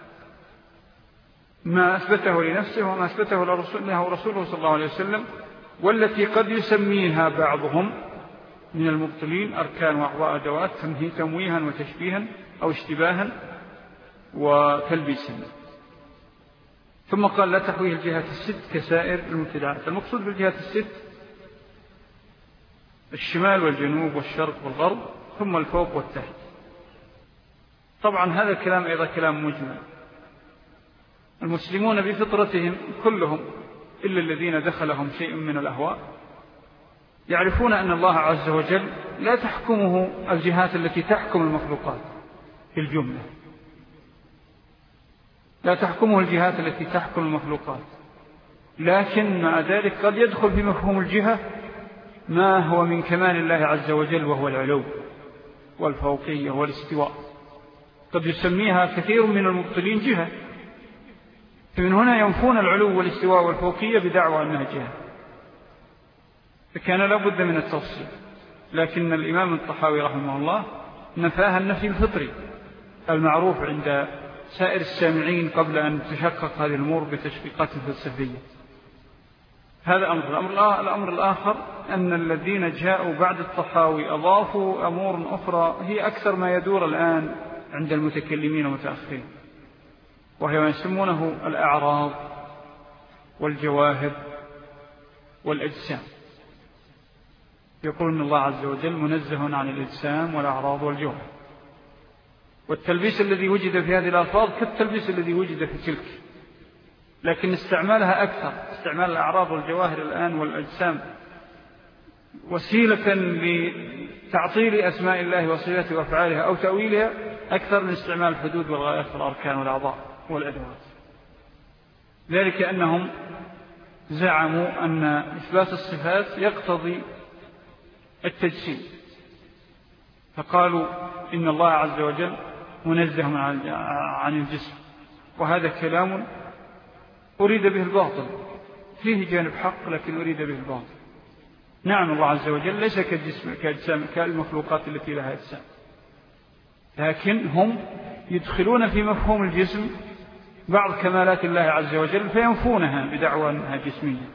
A: ما أثبته لنفسه وما أثبته له رسوله صلى الله عليه وسلم، والتي قد يسميها بعضهم من المبطلين أركان وأعضاء أدوات تمويها وتشبيها أو اشتباها وتلبيسا. ثم قال لا تحويه الجهات الست كسائر المبتدعات. المقصود بالجهات الست الشمال والجنوب والشرق والغرب، ثم الفوق والتحت. طبعا هذا الكلام أيضا كلام مجمل. المسلمون بفطرتهم كلهم إلا الذين دخلهم شيء من الأهواء يعرفون أن الله عز وجل لا تحكمه الجهات التي تحكم المخلوقات في الجملة، لا تحكمه الجهات التي تحكم المخلوقات، لكن مع ذلك قد يدخل في مفهوم الجهة ما هو من كمال الله عز وجل، وهو العلو والفوقية والاستواء. قد يسميها كثير من المبطلين جهة، فمن هنا ينفون العلو والاستواء والفوقية بدعوى أنها جهة. فكان لابد من التفصيل، لكن الإمام الطحاوي رحمه الله نفاها النفي الفطري المعروف عند سائر السامعين قبل أن تشقق هذه الأمور بتشقيقات فلسفية. هذا الأمر الآخر أن الذين جاءوا بعد الطحاوي أضافوا أمور أخرى هي أكثر ما يدور الآن عند المتكلمين والمتأخرين، وهي ما يسمونه الأعراض والجواهر والأجسام. يقول أن الله عز وجل منزه عن الأجسام والأعراض والجواهر، والتلبيس الذي وجد في هذه الألفاظ كالتلبيس الذي وجد في تلك، لكن استعمالها أكثر، استعمال الأعراض والجواهر الآن والأجسام وسيلة لتعطيل أسماء الله وصفاته وأفعالها أو تأويلها أكثر من استعمال الحدود والغايات في الأركان والأعضاء والأدوات. ذلك أنهم زعموا أن إثبات الصفات يقتضي التجسيم، فقالوا إن الله عز وجل منزه عن الجسم، وهذا كلام أريد به الباطل، فيه جانب حق لكن أريد به الباطل. نعم الله عز وجل ليس كالجسم كالمخلوقات التي لها أجسام، لكن هم يدخلون في مفهوم الجسم بعض كمالات الله عز وجل فينفونها بدعوى أنها جسمية.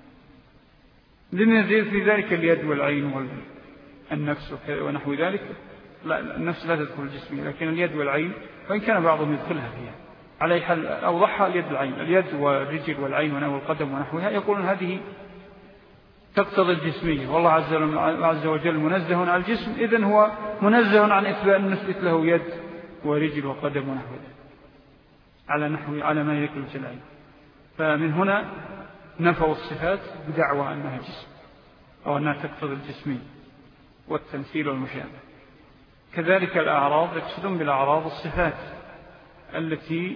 A: لنزيد في ذلك اليد والعين والنفس ونحو ذلك. لا، النفس لا تدخل الجسمية، لكن اليد والعين وإن كان بعضهم يدخلها فيها. على حال أوضحها اليد والرجل والعين ونحو القدم ونحوها، يقولون هذه تقتضي الجسمية، والله عز وجل منزه عن الجسم، إذن هو منزه عن أن نثبت له يد ورجل وقدم ونحو ذلك على ما يكون العين. فمن هنا نفوا الصفات بدعوى أنها جسم أو أنها تقتضي الجسمية والتمثيل والمشابه. كذلك الأعراض يقصدون بالأعراض الصفات التي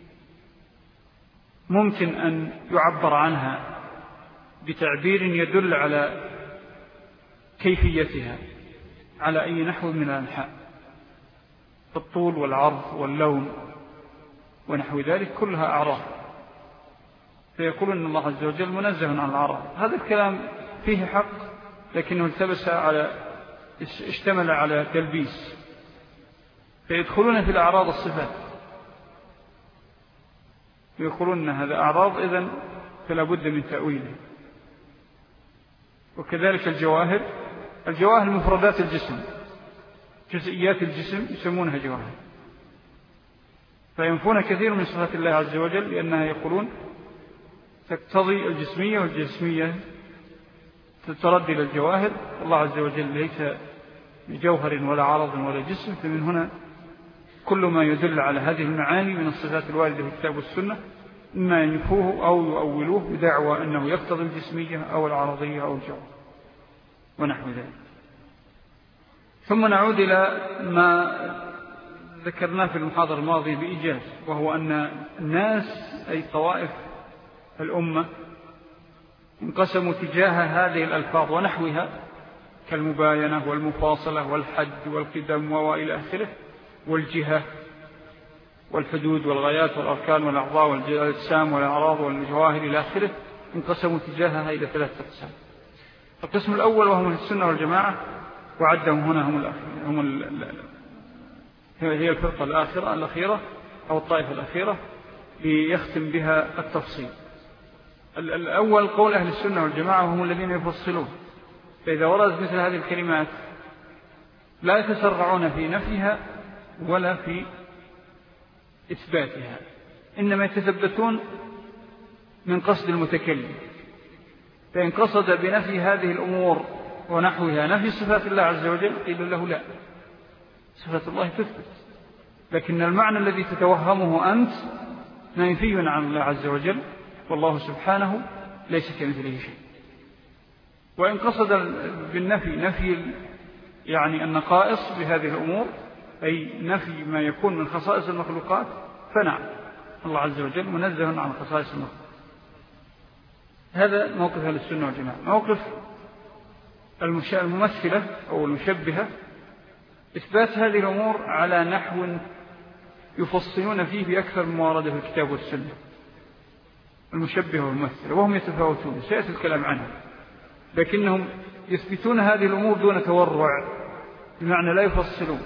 A: ممكن أن يعبر عنها بتعبير يدل على كيفيتها على أي نحو من الأنحاء، الطول والعرض واللون ونحو ذلك كلها أعراض، فيقول أن الله عز وجل منزه عن الأعراض. هذا الكلام فيه حق، لكنه اشتمل على تلبيس، فيدخلون في الأعراض الصفات ويقولون أن هذا أعراض، إذن فلا بد من تأويله. وكذلك الجواهر مفردات الجسم، جزئيات الجسم يسمونها جواهر، فينفون كثير من صفات الله عز وجل لأنها يقولون تقتضي الجسمية، والجسمية تتردد إلى الجواهر. الله عز وجل ليس بجوهر ولا عرض ولا جسم، فمن هنا كل ما يدل على هذه المعاني من الصفات الواردة في الكتاب والسنة إما ينفوه أو يؤولوه بدعوى أنه يقتضي الجسمية أو العرضية أو الجوهر ونحو ذلك. ثم نعود إلى ما ذكرناه في المحاضرة الماضية بإيجاز، وهو أن الناس أي طوائف الأمة انقسموا تجاه هذه الألفاظ ونحوها كالمباينة والمفاصلة والحد والقدم وإلى آخره، والجهة والحدود والغايات والأركان والأعضاء والأجسام والأعراض والجواهر إلى آخره، انقسموا تجاهها إلى 3 أقسام. القسم الأول وهم السنة والجماعة، وعدهم هنا هي الفرقة الأخيرة أو الطائفة الأخيرة ليختم بها التفصيل. الأول قول أهل السنة والجماعة هم الذين يفصلون، فإذا وردت مثل هذه الكلمات لا يتسرعون في نفيها ولا في إثباتها، إنما يتثبتون من قصد المتكلم. فإن قصد بنفي هذه الأمور ونحوها نفي صفات الله عز وجل قيل له لا، صفات الله تثبت، لكن المعنى الذي تتوهمه أنت منفي عن الله عز وجل، والله سبحانه ليس كمثله شيء. وإن قصد بالنفي نفي يعني النقائص بهذه الأمور، أي نفي ما يكون من خصائص المخلوقات، فنعم الله عز وجل منزه عن خصائص المخلوقات. هذا موقف أهل السنة والجماعة. موقف الممثلة أو المشبهة إثبات هذه الأمور على نحو يفصلون فيه بأكثر من واردة في الكتاب والسنة. المشبهة والممثلة وهم يتفاوتون، سيأتي الكلام عنها، لكنهم يثبتون هذه الأمور دون تورع، بمعنى لا يفصلون،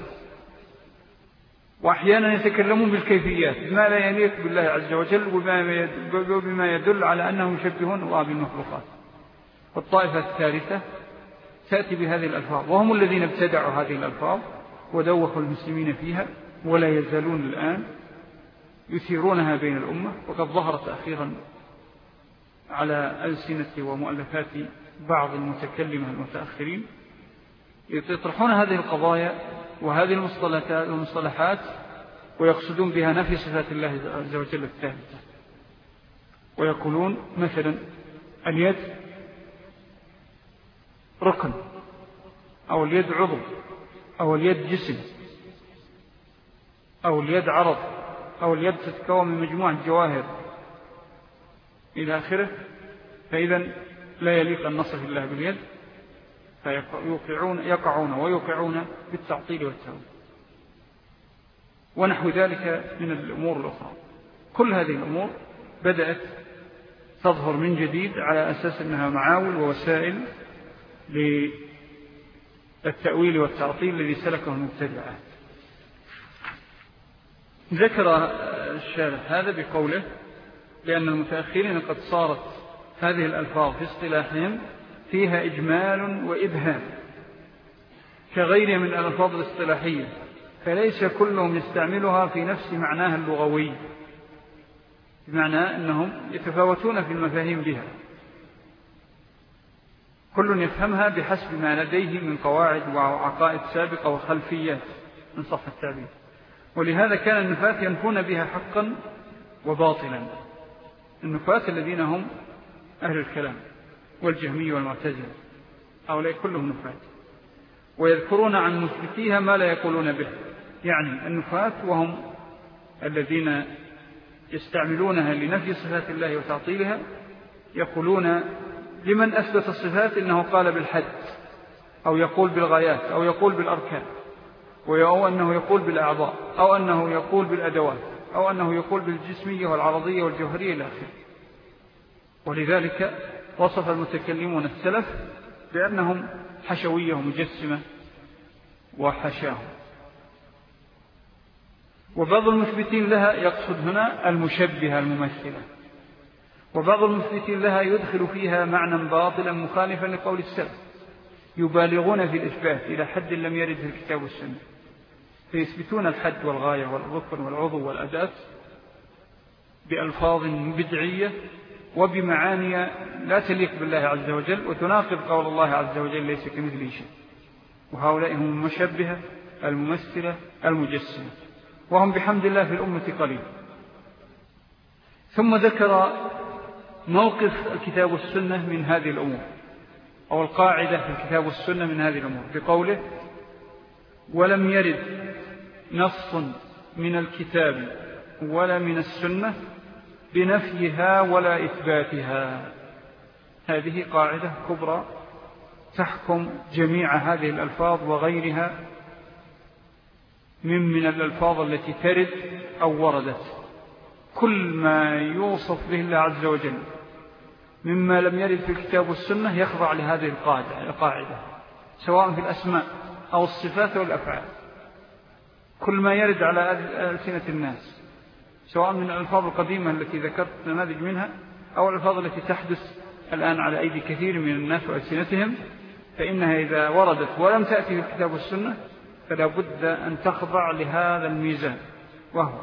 A: وأحيانا يتكلمون بالكيفيات بما لا يليق بالله عز وجل وبما يدل على أنهم يشبهون الله بالمخلوقات. والطائفة الثالثة تأتي بهذه الألفاظ، وهم الذين ابتدعوا هذه الألفاظ ودوخوا المسلمين فيها، ولا يزالون الآن يثيرونها بين الأمة، وقد ظهرت أخيرا على ألسنة ومؤلفات بعض المتكلمة المتأخرين يطرحون هذه القضايا وهذه المصطلحات ويقصدون بها نفي صفات الله عز وجل الثالثة. ويقولون مثلا اليد ركن، أو اليد عضو، أو اليد جسم، أو اليد عرض، أو اليد تتكون من مجموعة جواهر إلى آخره، فإذا لا يليق أن نصف الله باليد، فيقعون ويوقعون بالتعطيل والتأويل ونحو ذلك من الأمور الأخرى. كل هذه الأمور بدأت تظهر من جديد على أساس أنها معاول ووسائل للتأويل والتعطيل الذي سلكه المبتدعات. ذكر الشارح هذا بقوله لأن المتأخرين قد صارت هذه الألفاظ في اصطلاحهم فيها إجمال وإبهام كغيرها من الألفاظ الاصطلاحية، فليس كلهم يستعملها في نفس معناها اللغوي، بمعنى أنهم يتفاوتون في المفاهيم بها، كل يفهمها بحسب ما لديه من قواعد وعقائد سابقة وخلفيات من صح التعبير. ولهذا كان النفاة ينفون بها حقا وباطلا، النفاة الذين هم أهل الكلام والجهمية والمعتزلة، هؤلاء كلهم نفاة، ويذكرون عن مثبتيها ما لا يقولون به، يعني النفاة وهم الذين يستعملونها لنفي صفات الله وتعطيلها يقولون لمن أثبت الصفات إنه قال بالحد، أو يقول بالغايات، أو يقول بالأركان، أو أنه يقول بالأعضاء، أو أنه يقول بالأدوات، أو أنه يقول بالجسمية والعرضية والجوهرية إلى آخره. ولذلك وصف المتكلمون السلف بأنهم حشوية ومجسمة وحشاهم. وبعض المثبتين لها يقصد هنا المشبهة الممثلة، وبعض المثبتين لها يدخل فيها معنى باطلا مخالفا لقول السلف، يبالغون في الإثبات إلى حد لم يرد في الكتاب والسنة، فيثبتون الحد والغاية والركن والعضو والأداة بألفاظ بدعية وبمعاني لا تليق بالله عز وجل وتناقض قول الله عز وجل ليس كمثله شيء. وهؤلاء هم المشبهة الممثلة المجسمة، وهم بحمد الله في الأمة قليل. ثم ذكر موقف الكتاب والسنة من هذه الأمور، أو القاعدة في الكتاب والسنة من هذه الأمور، بقوله: ولم يرد نص من الكتاب ولا من السنة بنفيها ولا إثباتها. هذه قاعدة كبرى تحكم جميع هذه الألفاظ وغيرها من الألفاظ التي ترد أو وردت. كل ما يوصف به الله عز وجل مما لم يرد في الكتاب والسنة يخضع لهذه القاعدة، سواء في الأسماء أو الصفات أو الأفعال. كل ما يرد على ألسنة الناس، سواء من الألفاظ القديمة التي ذكرت نماذج منها أو الألفاظ التي تحدث الآن على أيدي كثير من الناس وألسنتهم، فإنها إذا وردت ولم تأتي في الكتاب والسنة فلا بد أن تخضع لهذا الميزان، وهو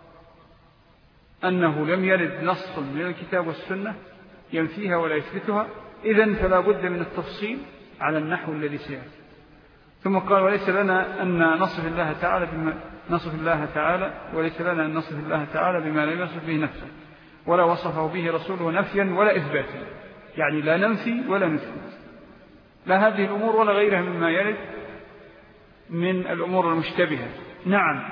A: أنه لم يرد نص من الكتاب والسنة ينفيها ولا يثبتها، إذن فلا بد من التفصيل على النحو الذي سيأتي. ثم قال: وليس لنا أن نصف الله تعالى وليس لنا أن نصف الله تعالى بما لم يصف به نفسه ولا وصفه به رسوله نفيا ولا إثباتا، يعني لا ننفي ولا نثبت لا هذه الأمور ولا غيرها مما يرد من الأمور المشتبهة. نعم،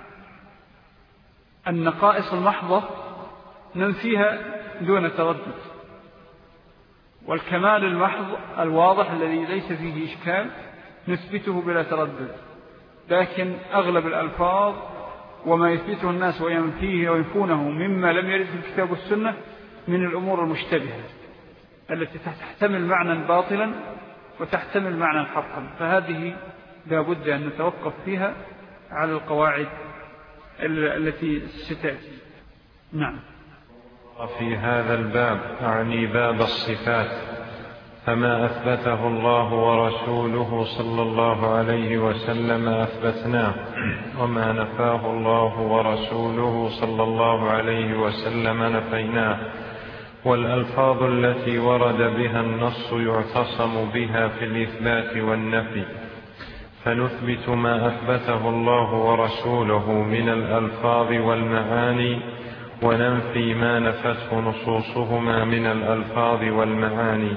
A: النقائص المحضة ننفيها دون تردد، والكمال المحض الواضح الذي ليس فيه إشكال نثبته بلا تردد. لكن أغلب الألفاظ وما يثبته الناس وينفيه وينفونه مما لم يرد في الكتاب والسنة من الأمور المشتبهة التي تحتمل معنى باطلا وتحتمل معنى حقا، فهذه لا بد أن نتوقف فيها على القواعد التي ستأتي. نعم.
B: في هذا الباب أعني باب الصفات، فما أثبته الله ورسوله صلى الله عليه وسلم أثبتناه، وما نفاه الله ورسوله صلى الله عليه وسلم نفيناه. والألفاظ التي ورد بها النص يعتصم بها في الإثبات والنفي، فنثبت ما أثبته الله ورسوله من الألفاظ والمعاني، وننفي ما نفته نصوصهما من الألفاظ والمعاني.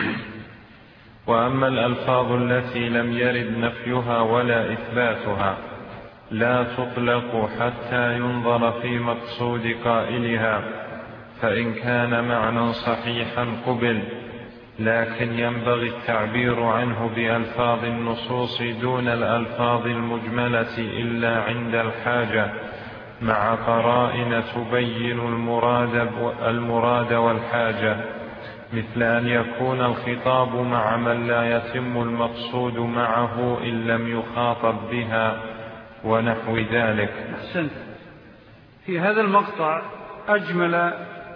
B: وأما الألفاظ التي لم يرد نفيها ولا إثباتها لا تطلق حتى ينظر في مقصود قائلها، فإن كان معنى صحيحا قبل، لكن ينبغي التعبير عنه بألفاظ النصوص دون الألفاظ المجملة إلا عند الحاجة، مع قرائن تبين المراد والحاجة، مثل أن يكون الخطاب مع من لا يتم المقصود معه إن لم يخاطب بها ونحو ذلك.
A: أحسنت. في هذا المقطع أجمل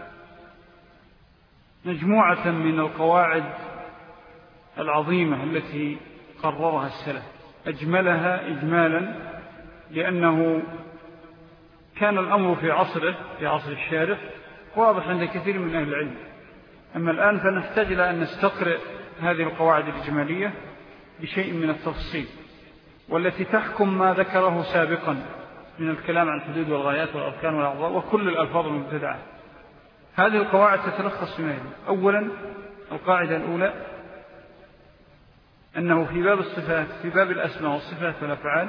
A: مجموعة من القواعد العظيمة التي قررها السلف، أجملها إجمالا لأنه كان الأمر في عصره، في عصر الشارع، واضح عند كثير من أهل العلم. أما الآن فنحتاج إلى أن نستقرئ هذه القواعد الإجمالية بشيء من التفصيل، والتي تحكم ما ذكره سابقا من الكلام عن الحدود والغايات والأركان والأعضاء وكل الألفاظ المبتدعة. هذه القواعد تتلخص في ماذا؟ أولا، القاعدة الأولى أنه في باب الصفات، في باب الأسماء والصفات والأفعال،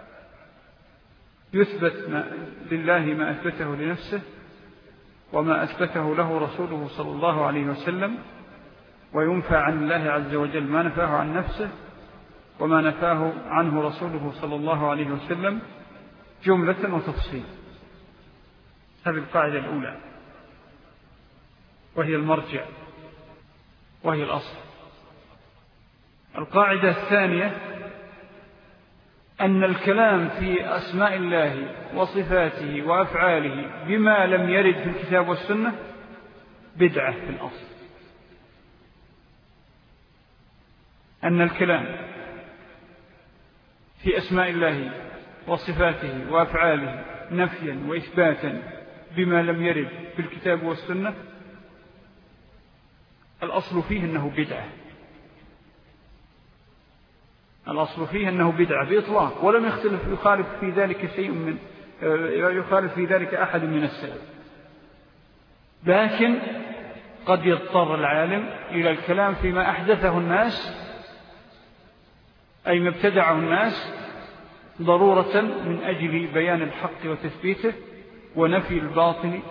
A: يثبت لله ما أثبته لنفسه وما أثبته له رسوله صلى الله عليه وسلم، وينفى عن الله عز وجل ما نفاه عن نفسه وما نفاه عنه رسوله صلى الله عليه وسلم جملة وتفصيل. هذه القاعدة الأولى، وهي المرجع وهي الأصل. القاعدة الثانية أن الكلام في أسماء الله وصفاته وأفعاله بما لم يرد في الكتاب والسنة بدعة في الأصل. أن الكلام في أسماء الله وصفاته وأفعاله نفيا وإثباتا بما لم يرد في الكتاب والسنة الأصل فيه أنه بدعة. الأصل فيه أنه بدعة بإطلاق، ولم يخالف في ذلك شيء من يخالف في ذلك أحد من السلف. لكن قد يضطر العالم إلى الكلام فيما أحدثه الناس، أي ما ابتدعه الناس ضرورة من أجل بيان الحق وتثبيته ونفي الباطل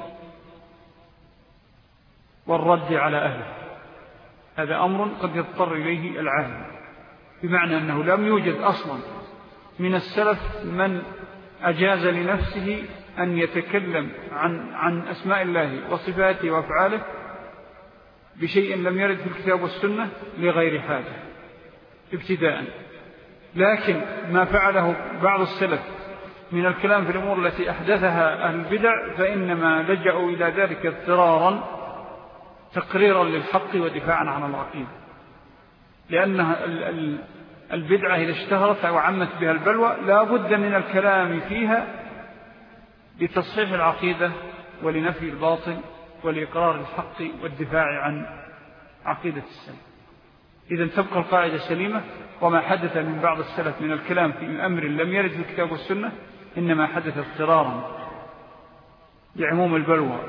A: والرد على أهله. هذا أمر قد يضطر إليه العالم، بمعنى أنه لم يوجد أصلا من السلف من أجاز لنفسه أن يتكلم عن أسماء الله وصفاته وأفعاله بشيء لم يرد في الكتاب والسنة لغير حاجة ابتداء. لكن ما فعله بعض السلف من الكلام في الأمور التي أحدثها أهل البدع فإنما لجأوا إلى ذلك اضطرارا تقريرا للحق ودفاعا عن العقيدة، لأنها البدعة إذا اشتهرت أو عمت بها البلوى لا بد من الكلام فيها لتصحيح العقيدة ولنفي الباطل ولإقرار الحق والدفاع عن عقيدة السلف. إذن تبقى القاعدة سليمة، وما حدث من بعض السلف من الكلام في أمر لم يرد في الكتاب والسنة إنما حدث اضطرارا لعموم البلوى.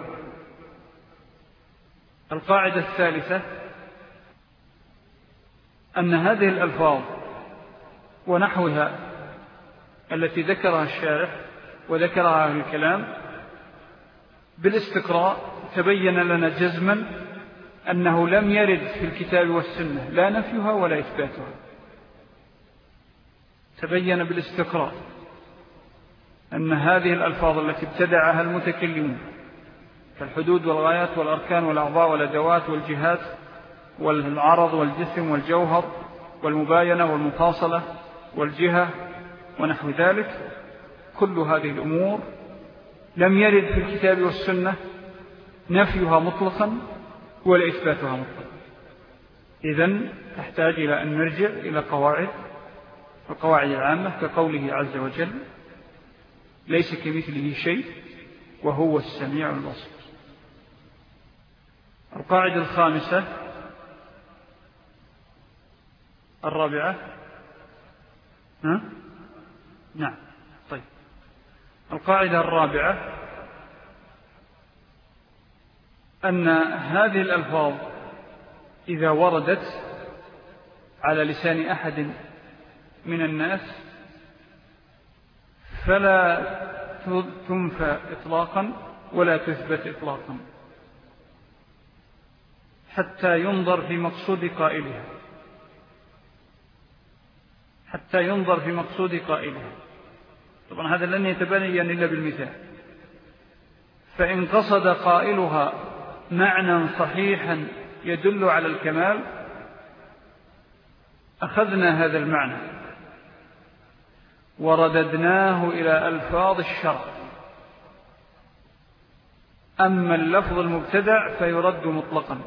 A: القاعدة الثالثة أن هذه الألفاظ ونحوها التي ذكرها الشارح وذكرها أهل الكلام بالاستقراء تبين لنا جزما أنه لم يرد في الكتاب والسنة لا نفيها ولا إثباتها. تبين بالاستقراء أن هذه الألفاظ التي ابتدعها المتكلمون كالحدود والغايات والأركان والأعضاء والأدوات والجهات والعرض والجسم والجوهر والمباينة والمفاصلة والجهة ونحو ذلك، كل هذه الأمور لم يرد في الكتاب والسنة نفيها مطلقا ولا إثباتها مطلقا. إذن تحتاج إلى أن نرجع إلى القواعد العامة كقوله عز وجل ليس كمثله شيء وهو السميع البصير. القاعدة الخامسة الرابعة نعم طيب. القاعدة الرابعة أن هذه الألفاظ إذا وردت على لسان أحد من الناس فلا تنفى إطلاقا ولا تثبت إطلاقا حتى ينظر في مقصود قائلها، حتى ينظر في مقصود قائلها. طبعا هذا لن يتبين إلا بالمثال. فإن قصد قائلها معنى صحيحا يدل على الكمال أخذنا هذا المعنى ورددناه إلى ألفاظ الشرع. أما اللفظ المبتدع فيرد مطلقا،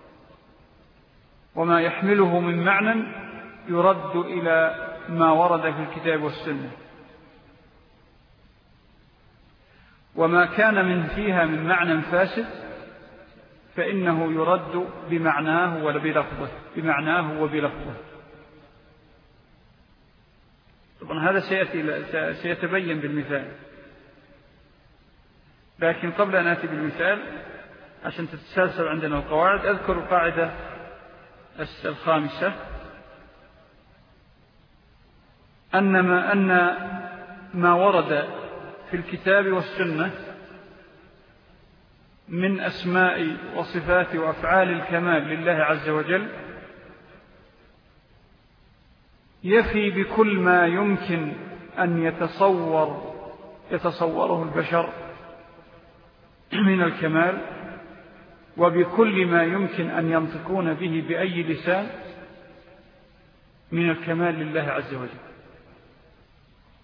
A: وما يحمله من معنى يرد إلى ما ورد في الكتاب والسنة، وما كان من فيها من معنى فاسد فإنه يرد بمعناه وبلفظه، بمعناه وبلفظه. طبعا هذا سيتبين بالمثال، لكن قبل أن آتي بالمثال عشان تتسلسل عندنا القواعد أذكر القاعدة الخامسة أن ما ورد في الكتاب والسنة من أسماء وصفات وأفعال الكمال لله عز وجل يفي بكل ما يمكن أن يتصوره البشر من الكمال، وبكل ما يمكن أن ينطقون به بأي لسان من الكمال لله عز وجل.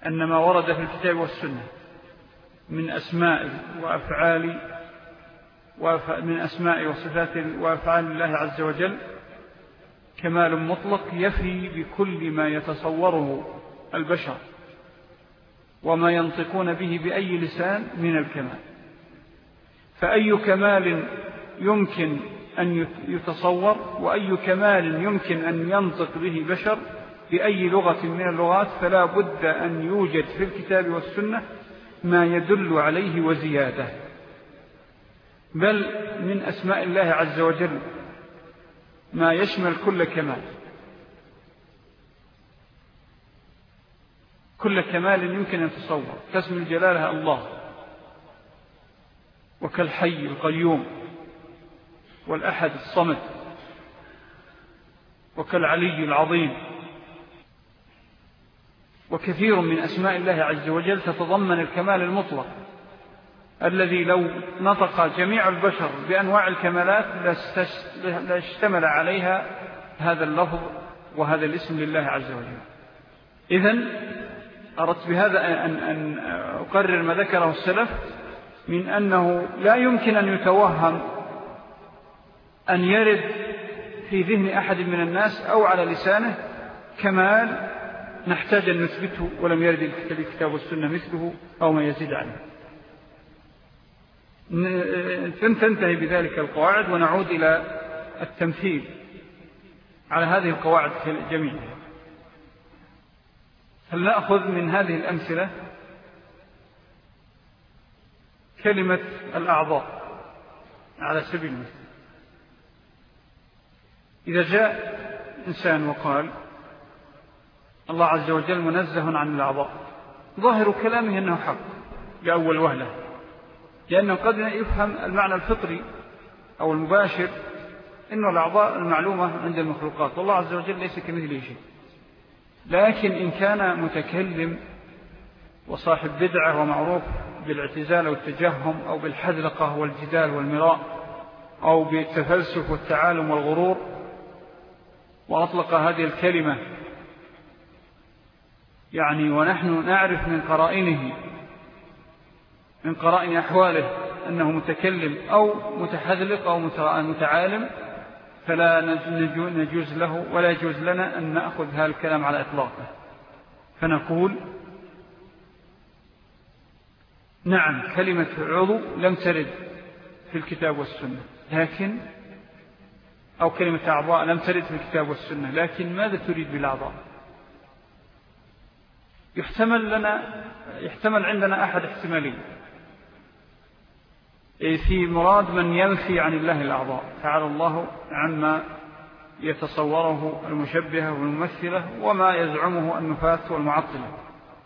A: أن ما ورد في الكتاب والسنة من أسماء وأفعال من أسماء وصفات وأفعال الله عز وجل كمال مطلق يفي بكل ما يتصوره البشر وما ينطقون به بأي لسان من الكمال. فأي كمال يمكن أن يتصور وأي كمال يمكن أن ينطق به بشر بأي لغة من اللغات فلا بد أن يوجد في الكتاب والسنة ما يدل عليه وزيادة. بل من أسماء الله عز وجل ما يشمل كل كمال، كل كمال يمكن أن يتصور، كاسم الجلالة الله، وكالحي القيوم، والأحد الصمد، وكالعلي العظيم. وكثير من أسماء الله عز وجل تتضمن الكمال المطلق الذي لو نطق جميع البشر بأنواع الكمالات لاشتمل عليها هذا اللفظ وهذا الاسم لله عز وجل. إذن أردت بهذا أن أقرر ما ذكره السلف من أنه لا يمكن أن يتوهم أن يرد في ذهن أحد من الناس أو على لسانه كمال نحتاج أن نثبته ولم يرد في الكتاب والسنة مثله أو ما يزيد عنه. تنتهي بذلك القواعد ونعود إلى التمثيل على هذه القواعد جميعها. هل نأخذ من هذه الأمثلة كلمة الأعضاء على سبيل المثال؟ إذا جاء إنسان وقال الله عز وجل منزه عن الأعضاء، ظاهر كلامه أنه حق لأول وهلة، لأنه قد يفهم المعنى الفطري أو المباشر إنه الأعضاء المعلومة عند المخلوقات والله عز وجل ليس كمثله شيء. لكن إن كان متكلم وصاحب بدعة ومعروف بالاعتزال والتجهم أو بالحذلقة والجدال والمراء أو بالتفلسف والتعالم والغرور وأطلق هذه الكلمة يعني ونحن نعرف من قرائنه من قرائن أحواله أنه متكلم أو متحذلق أو متعالم فلا نجوز له ولا يجوز لنا أن نأخذ هذا الكلام على إطلاقه. فنقول نعم كلمة عضو لم ترد في الكتاب والسنة، لكن أو كلمة أعضاء لم ترد في الكتاب والسنة، لكن ماذا تريد بالأعضاء؟ يحتمل عندنا أحد احتمالين في مراد من ينفي عن الله الأعضاء تعالى الله عما يتصوره المشبهة والممثلة وما يزعمه النفاة والمعطلة.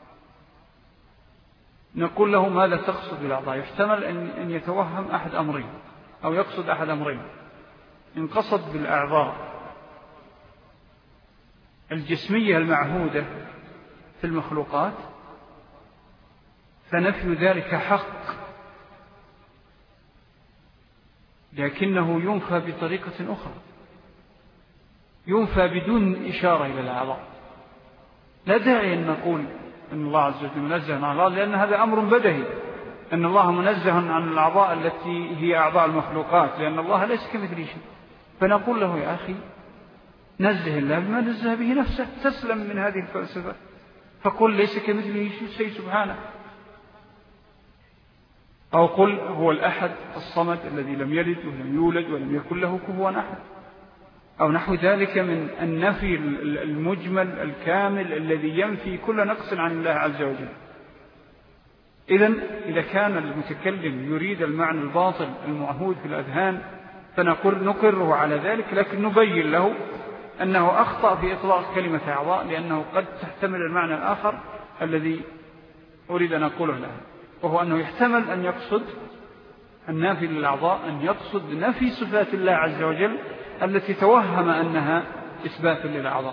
A: نقول له ماذا تقصد بالأعضاء؟ يحتمل أن يتوهم أحد أمرين أو يقصد أحد أمرين. إن قصد بالأعضاء الجسمية المعهودة في المخلوقات فنفي ذلك حق، لكنه ينفى بطريقة أخرى، ينفى بدون إشارة إلى الأعضاء. لا داعي أن نقول أن الله عز وجل منزه عن الأعضاء، لأن هذا أمر بدهي أن الله منزه عن الأعضاء التي هي أعضاء المخلوقات، لأن الله ليس كمثله شيء. فنقول له يا أخي نزه الله بما نزه به نفسه، تسلم من هذه الفلسفة، فقل ليس كمثله شيء سبحانه، أو قل هو الأحد الصمد الذي لم يلد ولم يولد ولم يكن له كفوا أحد، أو نحو ذلك من النفي المجمل الكامل الذي ينفي كل نقص عن الله عز وجل. إذن إذا كان المتكلم يريد المعنى الباطل المعهود في الأذهان فنقول نقره على ذلك، لكن نبين له أنه أخطأ في إطلاق كلمة أعضاء، لأنه قد تحتمل المعنى الآخر الذي أريد أن أقوله له، وهو أنه يحتمل أن يقصد النافي للأعضاء أن يقصد نفي صفات الله عز وجل التي توهم أنها إثبات للأعضاء.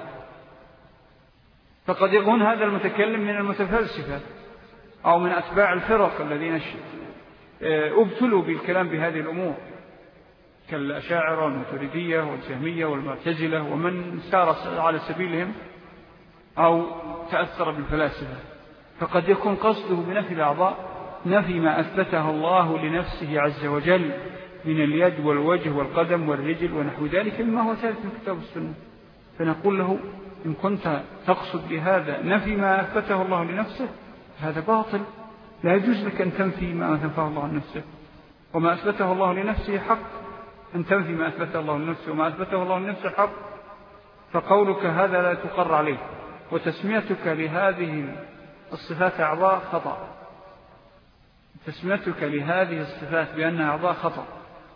A: فقد يكون هذا المتكلم من المتفلسفة أو من أتباع الفرق الذين أبتلوا بالكلام بهذه الأمور كالأشاعرة والماتريدية والجهمية والمعتزلة ومن سار على سبيلهم أو تأثر بالفلاسفة. فقد يكون قصده بنفي الأعضاء نفي ما أثبته الله لنفسه عز وجل من اليد والوجه والقدم والرجل ونحو ذلك مما هو ثابت في الكتاب والسنة. فنقول له إن كنت تقصد بهذا نفي ما أثبته الله لنفسه هذا باطل، لا يجوز لك أن تنفي ما أثبته الله لنفسه، وما أثبته الله لنفسه حق، أن تنفي ما أثبته الله لنفسه وما أثبته الله لنفسه حق. فقولك هذا لا تقر عليه وتسميتك لهذه الصفات أعضاء خطأ، تسميتك لهذه الصفات بأنها أعضاء خطأ.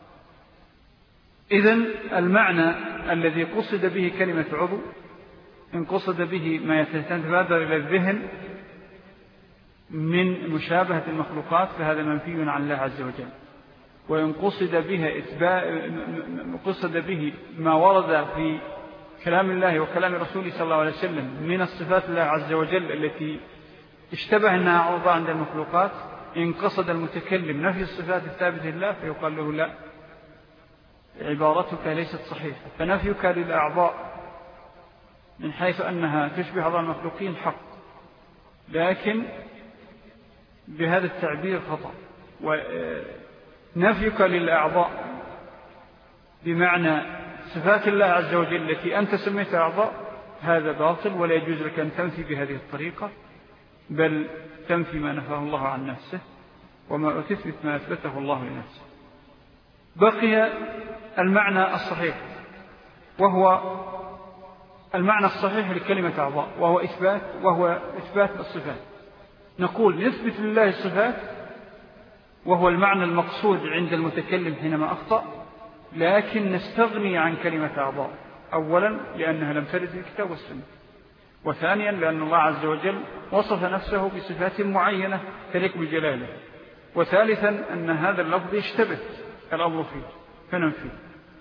A: إذن المعنى الذي قصد به كلمة عضو إن قصد به ما يتبادر إلى الذهن من مشابهة المخلوقات فهذا منفي عن الله عز وجل، وإن قصد به ما ورد في كلام الله وكلام رسوله صلى الله عليه وسلم من الصفات الله عز وجل التي اشتبه أنها أعضاء عند المخلوقات، إن قصد المتكلم نفي الصفات الثابتة لله فيقال له لا، عبارتك ليست صحيحة، فنفيك للأعضاء من حيث أنها تشبه أعضاء المخلوقين حق، لكن بهذا التعبير خطأ. ونفيك للأعضاء بمعنى صفات الله عز وجل التي أنت سميتها أعضاء هذا باطل، ولا يجوز لك أن تنفي بهذه الطريقة، بل تنفي ما نفاه الله عن نفسه وما تثبت ما أثبته الله لنفسه. بقي المعنى الصحيح، وهو المعنى الصحيح لكلمة أعضاء، وهو إثبات الصفات. نقول نثبت لله الصفات وهو المعنى المقصود عند المتكلم حينما أخطأ، لكن نستغني عن كلمة أعضاء، أولا لأنها لم ترد في الكتاب والسنة، وثانيا لأن الله عز وجل وصف نفسه بصفات معينة تليق بجلاله، وثالثا أن هذا اللفظ يشتبه الأمر فيه فننفيه.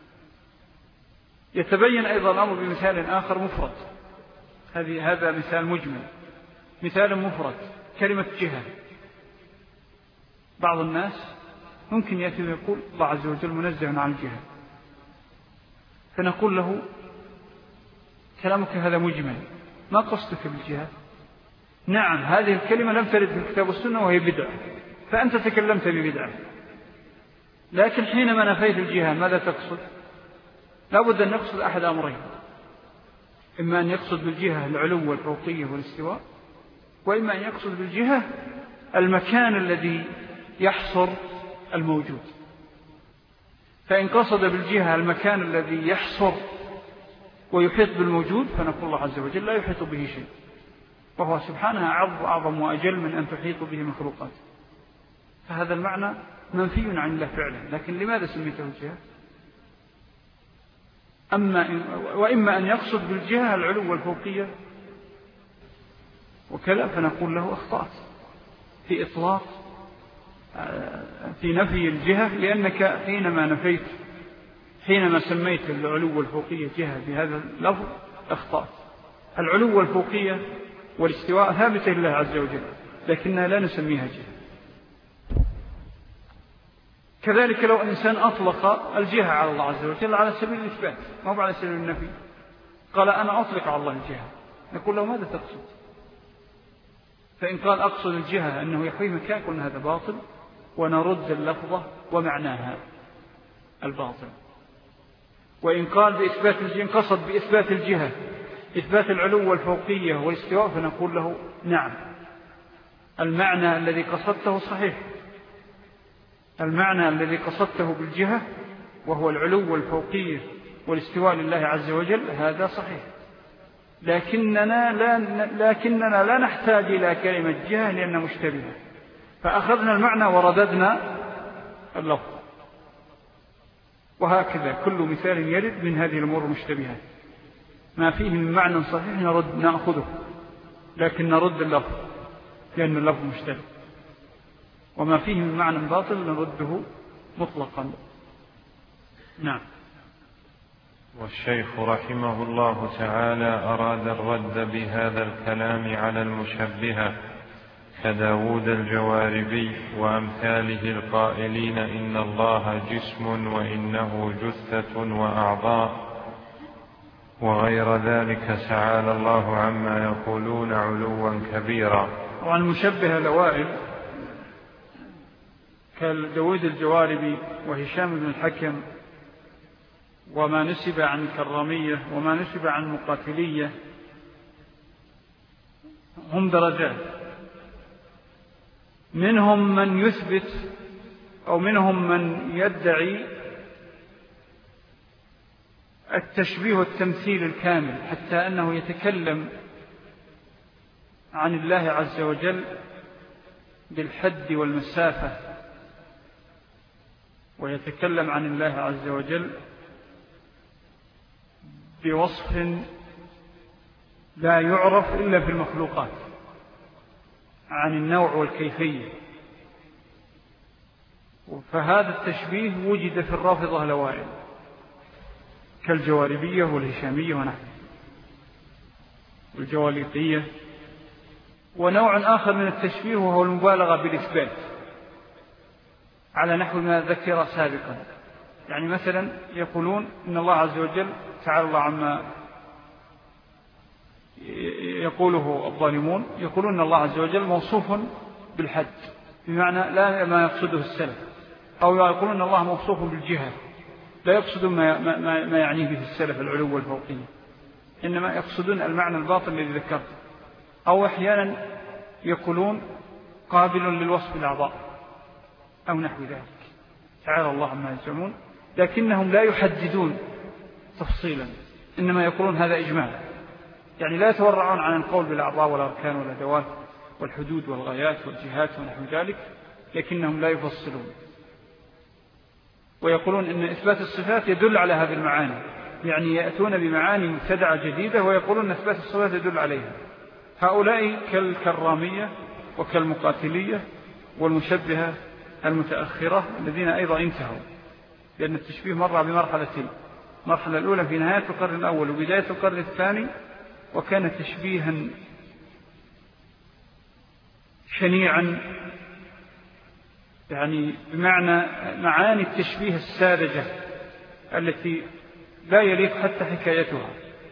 A: يتبين أيضا الأمر بمثال آخر مفرد، هذا مثال مجمل. مثال مفرد كلمة جهة، بعض الناس ممكن يأتي ويقول الله عز وجل منزه عن الجهة، فنقول له كلامك هذا مجمل، ما قصدك بالجهة؟ نعم هذه الكلمة لم ترد في الكتاب والسنة وهي بدعة، فأنت تكلمت ببدعة، لكن حينما نفيت الجهة ماذا تقصد؟ لا بد أن نقصد أحد أمرين، إما أن يقصد بالجهة العلو والفوقية والاستواء، وإما أن يقصد بالجهة المكان الذي يحصر الموجود. فإن قصد بالجهة المكان الذي يحصر ويحيط بالموجود فنقول الله عز وجل لا يحيط به شيء، وهو سبحانه أعظم وأجل من أن تحيط به مخلوقات، فهذا المعنى منفي عن الله فعلا. لكن لماذا سميته الجهة؟ وإما أن يقصد بالجهة العلو والفوقية وكذا فنقول له أخطأت في إطلاق في نفي الجهة، لأنك حينما سميت العلو والفوقية جهة بهذا اللفظ أخطأت. العلو والفوقية والاستواء ثابتة لله عز وجل، لكننا لا نسميها جهة. كذلك لو إنسان أطلق الجهة على الله عز وجل على سبيل الإثبات ما هو على سبيل النفي، قال أنا أطلق على الله الجهة، نقول له ماذا تقصد؟ فإن قال أقصد الجهة أنه يحوي مكان قلنا هذا باطل، ونرد اللفظة ومعناها الباطل. وإن قال بإثبات الجهة قصد بإثبات الجهة إثبات العلو والفوقية والاستواء فنقول له نعم المعنى الذي قصدته صحيح، المعنى الذي قصدته بالجهة وهو العلو والفوقية والاستواء لله عز وجل هذا صحيح، لكننا لا نحتاج إلى كلمة جهة لأنها مشتبهة، فأخذنا المعنى ورددنا اللفظ. وهكذا كل مثال يرد من هذه الأمور المشتبهة ما فيه من معنى صحيح نأخذه، لكن نرد اللفظ لأن اللفظ مشتبه، وما فيه من معنى باطل نرده مطلقا. نعم.
B: والشيخ رحمه الله تعالى أراد الرد بهذا الكلام على المشبهة كداود الجواربي وأمثاله القائلين إن الله جسم وإنه جثة وأعضاء وغير ذلك تعالى الله عما يقولون علوا كبيرا.
A: وعن مشبه الأوائل كداود الجواربي وهشام بن الحكم وما نسب عن الكرامية وما نسب عن المقاتلية هم درجات، منهم من يثبت أو منهم من يدعي التشبيه والتمثيل الكامل، حتى أنه يتكلم عن الله عز وجل بالحد والمسافة، ويتكلم عن الله عز وجل بوصف لا يعرف إلا في المخلوقات عن النوع والكيفية. فهذا التشبيه وجد في الرافضة الأوائل كالجواربية والهشامية ونحن والجواليقية. ونوع آخر من التشبيه وهو المبالغة بالإثبات على نحو ما ذكر سابقا، يعني مثلا يقولون إن الله عز وجل تعالى الله عما يقوله الظالمون، يقولون إن الله عز وجل موصوف بالحد بمعنى لا ما يقصده السلف، أو يقولون إن الله موصوف بالجهة لا يقصدون ما يعنيه به السلف العلو والفوقية، إنما يقصدون المعنى الباطن الذي ذكرته. أو أحيانا يقولون قابل للوصف الأعضاء أو نحو ذلك، تعالى الله عما يزعمون، لكنهم لا يحددون تفصيلا، إنما يقولون هذا إجمال، يعني لا يتورعون عن القول بالأعضاء والأركان والأدوات والحدود والغايات والجهات ونحو ذلك، لكنهم لا يفصلون. ويقولون إن إثبات الصفات يدل على هذه المعاني، يعني يأتون بمعاني مبتدعة جديدة ويقولون أن إثبات الصفات يدل عليها. هؤلاء كالكرامية وكالمقاتلية والمشبهة المتأخرة الذين أيضا انتهوا، لأن التشبيه مر بمرحلتين، المرحلة الأولى في نهاية القرن الأول وبداية القرن الثاني، وكان تشبيها شنيعا، يعني بمعنى معاني التشبيه الساذجة التي لا يليق حتى حكايتها.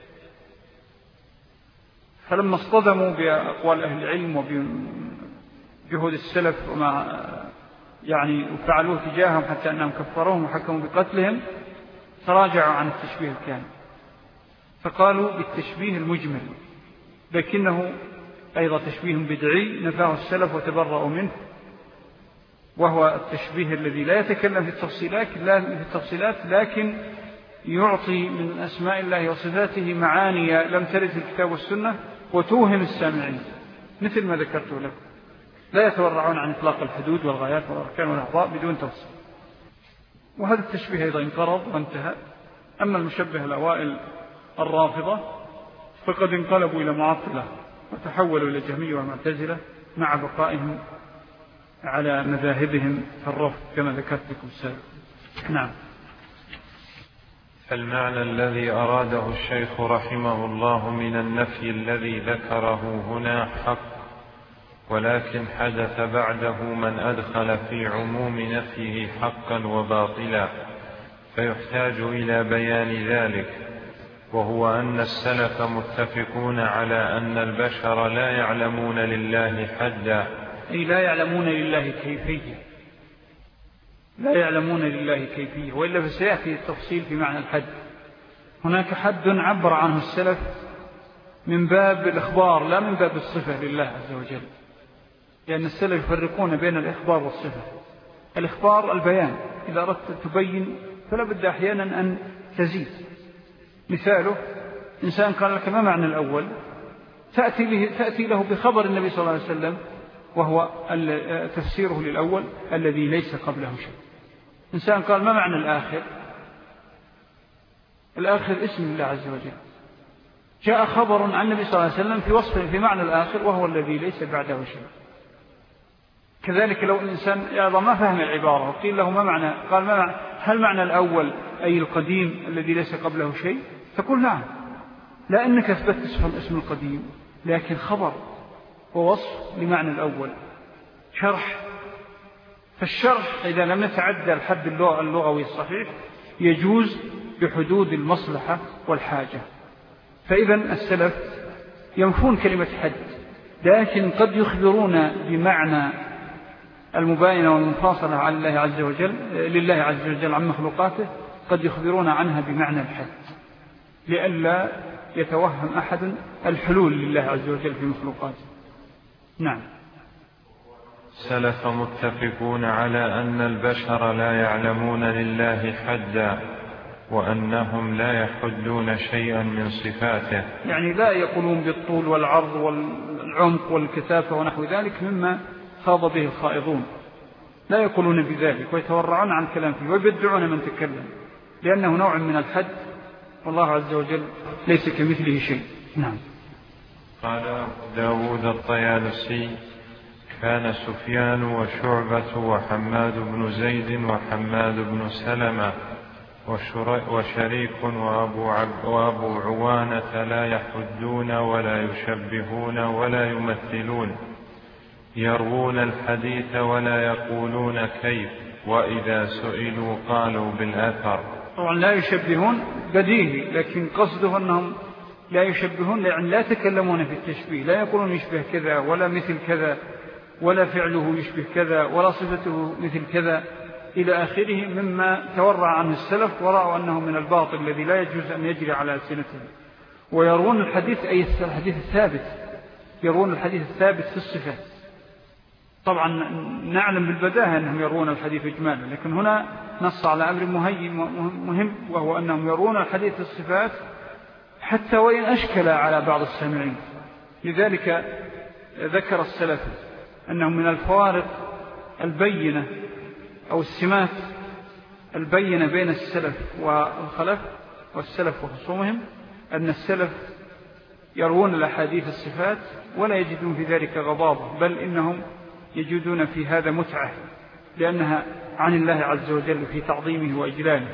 A: فلما اصطدموا بأقوال أهل العلم وبجهود السلف وما يعني فعلوه تجاههم حتى أنهم كفروهم وحكموا بقتلهم، تراجعوا عن التشبيه الكامل، فقالوا بالتشبيه المجمل، لكنه أيضا تشبيه بدعي نفاه السلف وتبرأوا منه، وهو التشبيه الذي لا يتكلم في التفصيلات لكن يعطي من أسماء الله وصفاته معاني لم ترد في الكتاب والسنة وتوهم السامعين، مثل ما ذكرت لكم، لا يتورعون عن إطلاق الحدود والغايات والأركان والأعضاء بدون تفصيل. وهذا التشبيه أيضا انقرض وانتهى. أما المشبه الأوائل الرافضة فقد انقلبوا إلى معطلة وتحولوا إلى جهمية ومعتزلة مع بقائهم على مذاهبهم في الرفض كما ذكرت لكم سابقا. نعم.
B: فالمعنى الذي أراده الشيخ رحمه الله من النفي الذي ذكره هنا حق، ولكن حدث بعده من أدخل في عموم نفيه حقا وباطلا، فيحتاج إلى بيان ذلك، وهو أن السلف متفقون على أن البشر لا يعلمون لله حدا،
A: أي لا يعلمون لله كيفية، لا يعلمون لله كيفية، وإلا فسيأتي التفصيل في معنى الحد. هناك حد عبر عنه السلف من باب الإخبار لا من باب الصفة لله عز وجل، لأن السلف يفرقون بين الإخبار والصفة. الإخبار البيان، إذا أردت تبين فلا بد أحيانا أن تزيد. مثاله إنسان قال لك ما معنى الأول، تأتي له بخبر النبي صلى الله عليه وسلم وهو تفسيره للأول الذي ليس قبله شيء. إنسان قال ما معنى الآخر، الآخر اسم الله عز وجل، جاء خبر عن النبي صلى الله عليه وسلم في وصفه في معنى الآخر وهو الذي ليس بعده شيء. كذلك لو الإنسان ما فهم العبارة وقيل له ما معنى، قال ما معنى، هل معنى الأول أي القديم الذي ليس قبله شيء؟ تقول نعم، لأنك أثبت اسم القديم، لكن خبر ووصف لمعنى الأول شرح. فالشرح إذا لم يتعدى الحد اللغوي الصحيح يجوز بحدود المصلحة والحاجة. فإذا السلف ينفون كلمة حد لكن قد يخبرون بمعنى المباينة والمفاصلة على الله عز وجل لله عز وجل عن مخلوقاته، قد يخبرون عنها بمعنى الحد، لئلا يتوهم أحد الحلول لله عز وجل في مخلوقاته. نعم.
B: السلف متفقون على أن البشر لا يعلمون لله حدا، وأنهم لا يحدون شيئا من صفاته،
A: يعني لا يقولون بالطول والعرض والعمق والكثافة ونحو ذلك مما خاض به الخائضون، لا يقولون بذلك ويتورعون عن الكلام فيه ويبدعون من تكلم، لأنه نوع من الحد، والله عز وجل ليس كمثله شيء. نعم.
B: قال داود الطيالسي: كان سفيان وشعبة وحماد بن زيد وحماد بن سلمة وشريك وأبو عوانة لا يحدون ولا يشبهون ولا يمثلون، يروون الحديث ولا يقولون كيف، وإذا سئلوا قالوا بالأثر.
A: طبعا لا يشبهون بديهي، لكن قصده أنهم لا يشبهون يعني لا يتكلمون في التشبيه، لا يقولون يشبه كذا ولا مثل كذا ولا فعله يشبه كذا ولا صفته مثل كذا إلى آخره مما تورع عنه السلف ورأوا أنه من الباطل الذي لا يجوز أن يجري على ألسنتهم. ويرون الحديث أي الحديث الثابت، يرون الحديث الثابت في الصفات. طبعا نعلم بالبداهة أنهم يرون الحديث إجمالا، لكن هنا نص على أمر مهم، وهو أنهم يرون الحديث في الصفات حتى وإن أشكل على بعض السامعين. لذلك ذكر السلف أنهم من الفوارق البينة أو السمات البينة بين السلف والخلف والسلف وخصومهم أن السلف يروون الأحاديث الصفات ولا يجدون في ذلك غضاضة، بل إنهم يجدون في هذا متعة، لأنها عن الله عز وجل في تعظيمه وإجلاله.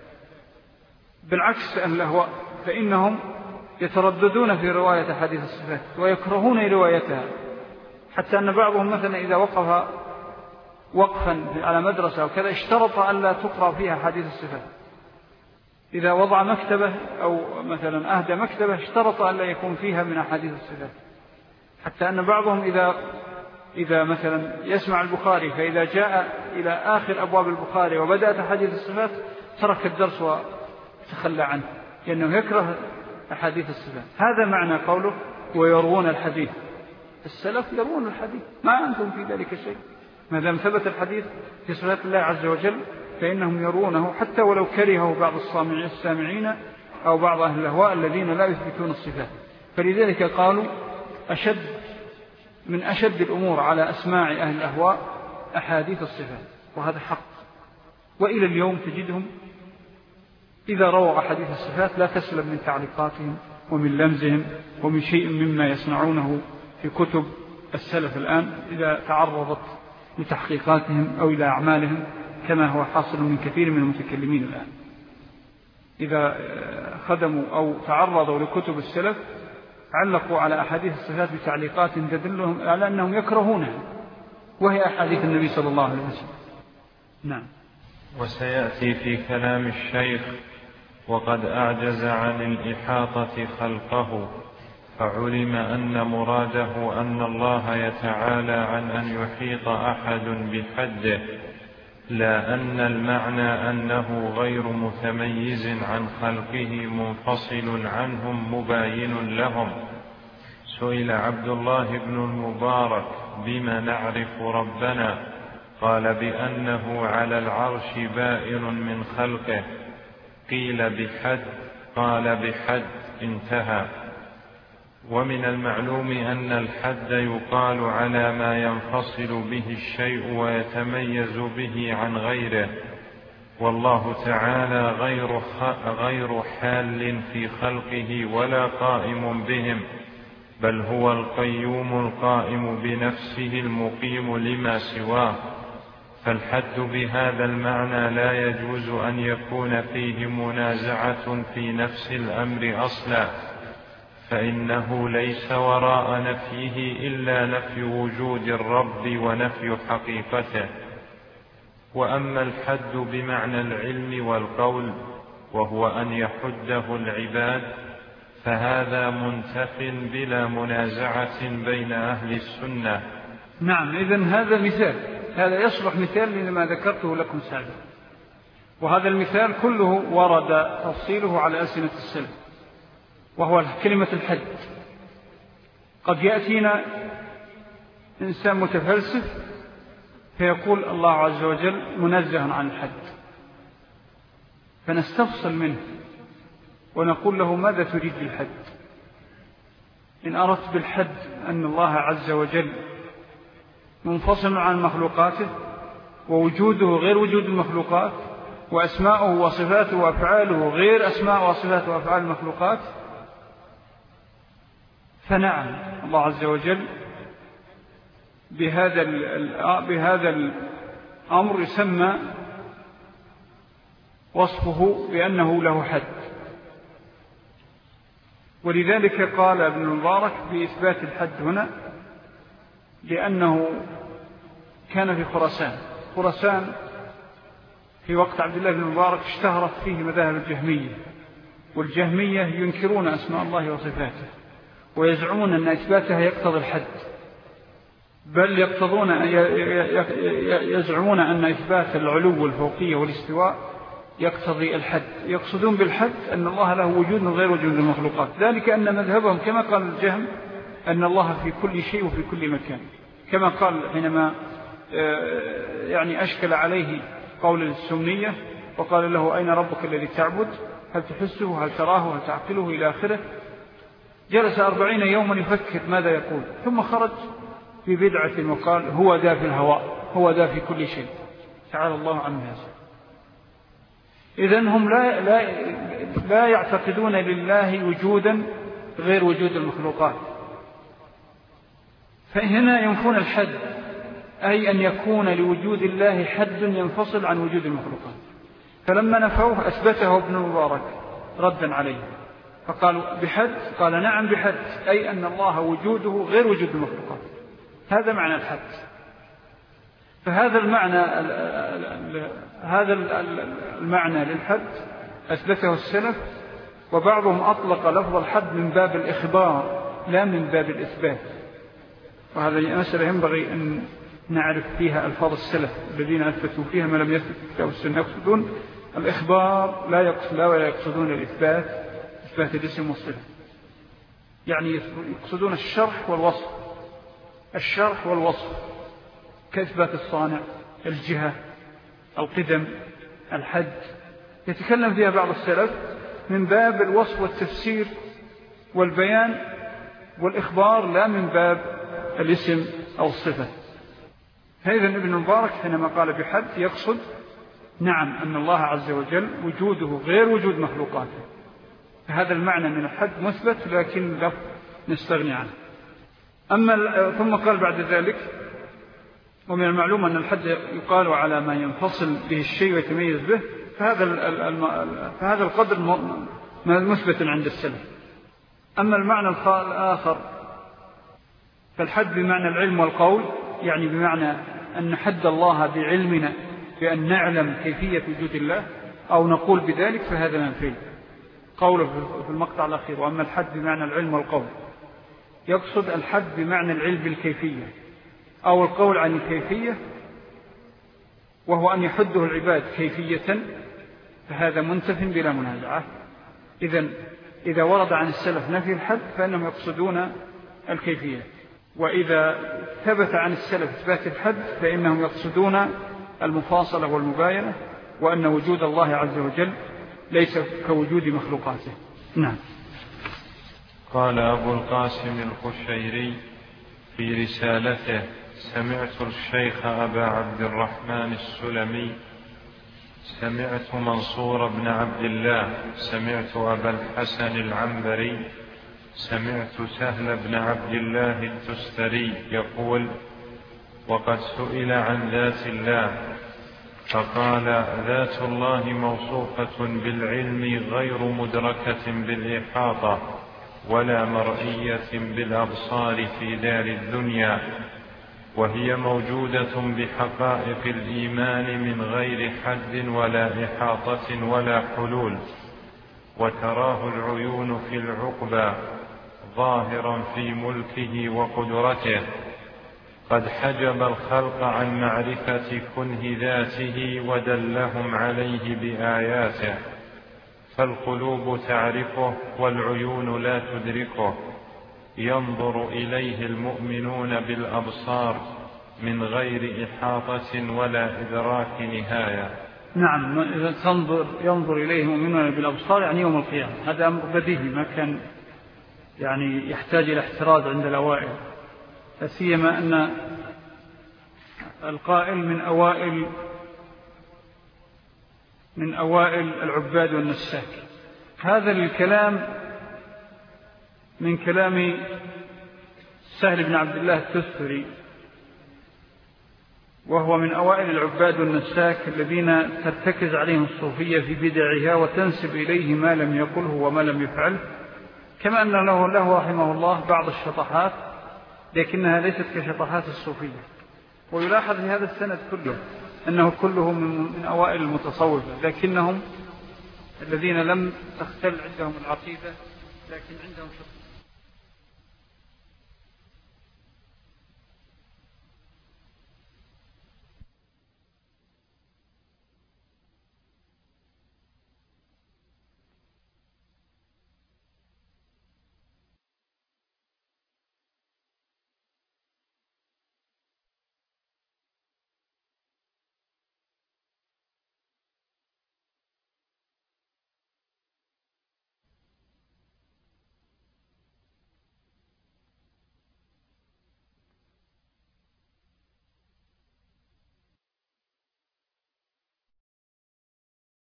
A: بالعكس أهل الأهواء فإنهم يترددون في رواية حديث الصفات ويكرهون روايتها، حتى أن بعضهم مثلا إذا وقف وقفا على مدرسة وكذا اشترط أن لا تقرأ فيها حديث الصفات. إذا وضع مكتبة أو مثلا أهدى مكتبة اشترط أن لا يكون فيها من أحاديث الصفات، حتى أن بعضهم إذا مثلا يسمع البخاري فإذا جاء إلى آخر أبواب البخاري وبدأت حديث الصفات ترك الدرس وتخلى عنه، لأنه يكره أحاديث الصفات. هذا معنى قوله ويروون الحديث. السلف يروون الحديث، ما أنتم في ذلك شيء، ما دام ثبت الحديث في صفات الله عز وجل فإنهم يرونه، حتى ولو كرهه بعض السامعين أو بعض أهل الأهواء الذين لا يثبتون الصفات. فلذلك قالوا من أشد الأمور على أسماع أهل الأهواء أحاديث الصفات، وهذا حق. وإلى اليوم تجدهم إذا رووا أحاديث الصفات لا تسلم من تعليقاتهم ومن لمزهم ومن شيء مما يصنعونه في كتب السلف الآن إذا تعرضت لتحقيقاتهم أو إلى أعمالهم، كما هو حاصل من كثير من المتكلمين الآن. إذا خدموا أو تعرضوا لكتب السلف علقوا على أحاديث الصفات بتعليقات تدلهم على أنهم يكرهونها، وهي أحاديث النبي صلى الله عليه وسلم. نعم.
B: وسيأتي في كلام الشيخ: وقد أعجز عن الإحاطة خلقه، فعلم أن مراده أن الله يتعالى عن أن يحيط أحد بحده، لا أن المعنى أنه غير متميز عن خلقه منفصل عنهم مباين لهم. سئل عبد الله بن المبارك: بما نعرف ربنا؟ قال: بأنه على العرش بائن من خلقه. قيل: بحد؟ قال: بحد. انتهى. ومن المعلوم أن الحد يقال على ما ينفصل به الشيء ويتميز به عن غيره، والله تعالى غير حال في خلقه ولا قائم بهم، بل هو القيوم القائم بنفسه المقيم لما سواه. فالحد بهذا المعنى لا يجوز أن يكون فيه منازعة في نفس الأمر أصلا، فإنه ليس وراء نفيه إلا نفي وجود الرب ونفي حقيقته. وأما الحد بمعنى العلم والقول، وهو أن يحده العباد، فهذا منتف بلا منازعة بين أهل السنة.
A: نعم، إذن هذا مثال، هذا يصلح مثال لما ذكرته لكم سابقا، وهذا المثال كله ورد تفصيله على ألسنة السلف، وهو كلمة الحد. قد يأتينا إنسان متفلسف فيقول الله عز وجل منزه عن الحد، فنستفصل منه ونقول له ماذا تريد بالحد؟ إن أردت بالحد أن الله عز وجل منفصل عن مخلوقاته ووجوده غير وجود المخلوقات، وأسماؤه وصفاته وأفعاله غير أسماء وصفات وأفعال المخلوقات، فنعم الله عز وجل بهذا الأمر يسمى وصفه بأنه له حد. ولذلك قال ابن المبارك بإثبات الحد هنا، لأنه كان في خراسان في وقت عبد الله بن المبارك اشتهرت فيه مذاهب الجهمية، والجهمية ينكرون أسماء الله وصفاته ويزعمون أن إثباتها يقتضي الحد، بل يزعمون أن إثبات العلو والفوقية والاستواء يقتضي الحد. يقصدون بالحد أن الله له وجود من غير وجود المخلوقات، ذلك أن مذهبهم كما قال الجهم أن الله في كل شيء وفي كل مكان، كما قال حينما يعني أشكل عليه قول السنية وقال له أين ربك الذي تعبد، هل تحسه، هل تراه، هل تعقله، إلى آخره. جلس 40 يوما يفكر ماذا يقول، ثم خرج في بدعة وقال هو ذا في الهواء، هو ذا في كل شيء، تعالى الله عن هذا. إذن هم لا يعتقدون لله وجودا غير وجود المخلوقات، فهنا ينفون الحد، أي أن يكون لوجود الله حد ينفصل عن وجود المخلوقات. فلما نفوه أثبته ابن المبارك ردا عليه، فقالوا بحد، قال نعم بحد، أي أن الله وجوده غير وجود المخلوقات، هذا معنى الحد. فهذا المعنى للحد أثبته السلف، وبعضهم أطلق لفظ الحد من باب الإخبار لا من باب الإثبات، وهذا مسألة ينبغي أن نعرف فيها ألفاظ السلف الذين أثبتوا فيها ما لم يثبت في كتاب السنة. يقصدون الإخبار لا يقصدون الإثبات، إثبات الاسم والصفة، يعني يقصدون الشرح والوصف كإثبات الصانع، الجهة، القدم، الحد، يتكلم فيها بعض السلف من باب الوصف والتفسير والبيان والإخبار لا من باب الاسم أو الصفة. فإذا ابن المبارك حينما قال بحد يقصد نعم أن الله عز وجل وجوده غير وجود مخلوقاته، فهذا المعنى من الحد مثبت لكن لا نستغني عنه. ثم قال بعد ذلك ومن المعلوم أن الحد يقال على ما ينفصل به الشيء ويتميز به، فهذا القدر مثبت عند السلف. أما المعنى الآخر فالحد بمعنى العلم والقول، يعني بمعنى أن نحد الله بعلمنا بأن نعلم كيفية وجود الله أو نقول بذلك، فهذا منفي قوله في المقطع الأخير. وأما الحد بمعنى العلم والقول يقصد الحد بمعنى العلم بالكيفية أو القول عن الكيفية، وهو أن يحده العباد كيفية، فهذا منتف بلا منازعة. إذا ورد عن السلف نفي الحد فإنهم يقصدون الكيفية، وإذا ثبت عن السلف إثبات الحد فإنهم يقصدون المفاصلة والمباينة، وأن وجود الله عز وجل ليس كوجود مخلوقاته. نعم.
B: قال أبو القاسم القشيري في رسالته: سمعت الشيخ أبا عبد الرحمن السلمي، سمعت منصور بن عبد الله، سمعت أبا الحسن العنبري، سمعت سهل بن عبد الله التستري يقول: وقد سئل عن ذات الله فقال: ذات الله موصوفة بالعلم غير مدركة بالإحاطة ولا مرئية بالأبصار في دار الدنيا، وهي موجودة بحقائق الإيمان من غير حد ولا إحاطة ولا حلول، وتراه العيون في العقبى ظاهرا في ملكه وقدرته، قد حجب الخلق عن معرفة كنه ذاته ودلهم عليه بآياته، فالقلوب تعرفه والعيون لا تدركه، ينظر إليه المؤمنون بالأبصار من غير إحاطة ولا إدراك نهاية.
A: نعم، إذا ينظر إليه المؤمنون بالأبصار يعني يوم القيامة، هذا أمر بديهي ما كان يعني يحتاج إلى احتراز عند الأوائل، لا سيما أن القائل من أوائل العباد والنساك. هذا الكلام من كلام سهل بن عبد الله التستري، وهو من أوائل العباد والنساك الذين ترتكز عليهم الصوفية في بدعها وتنسب إليه ما لم يقله وما لم يفعله، كما أن له رحمه الله بعض الشطحات لكنها ليست كشطحات الصوفية. ويلاحظ في هذا السند كله أنه كله من أوائل المتصوفة، لكنهم الذين لم تختل عندهم العقيدة لكن عندهم شطحات.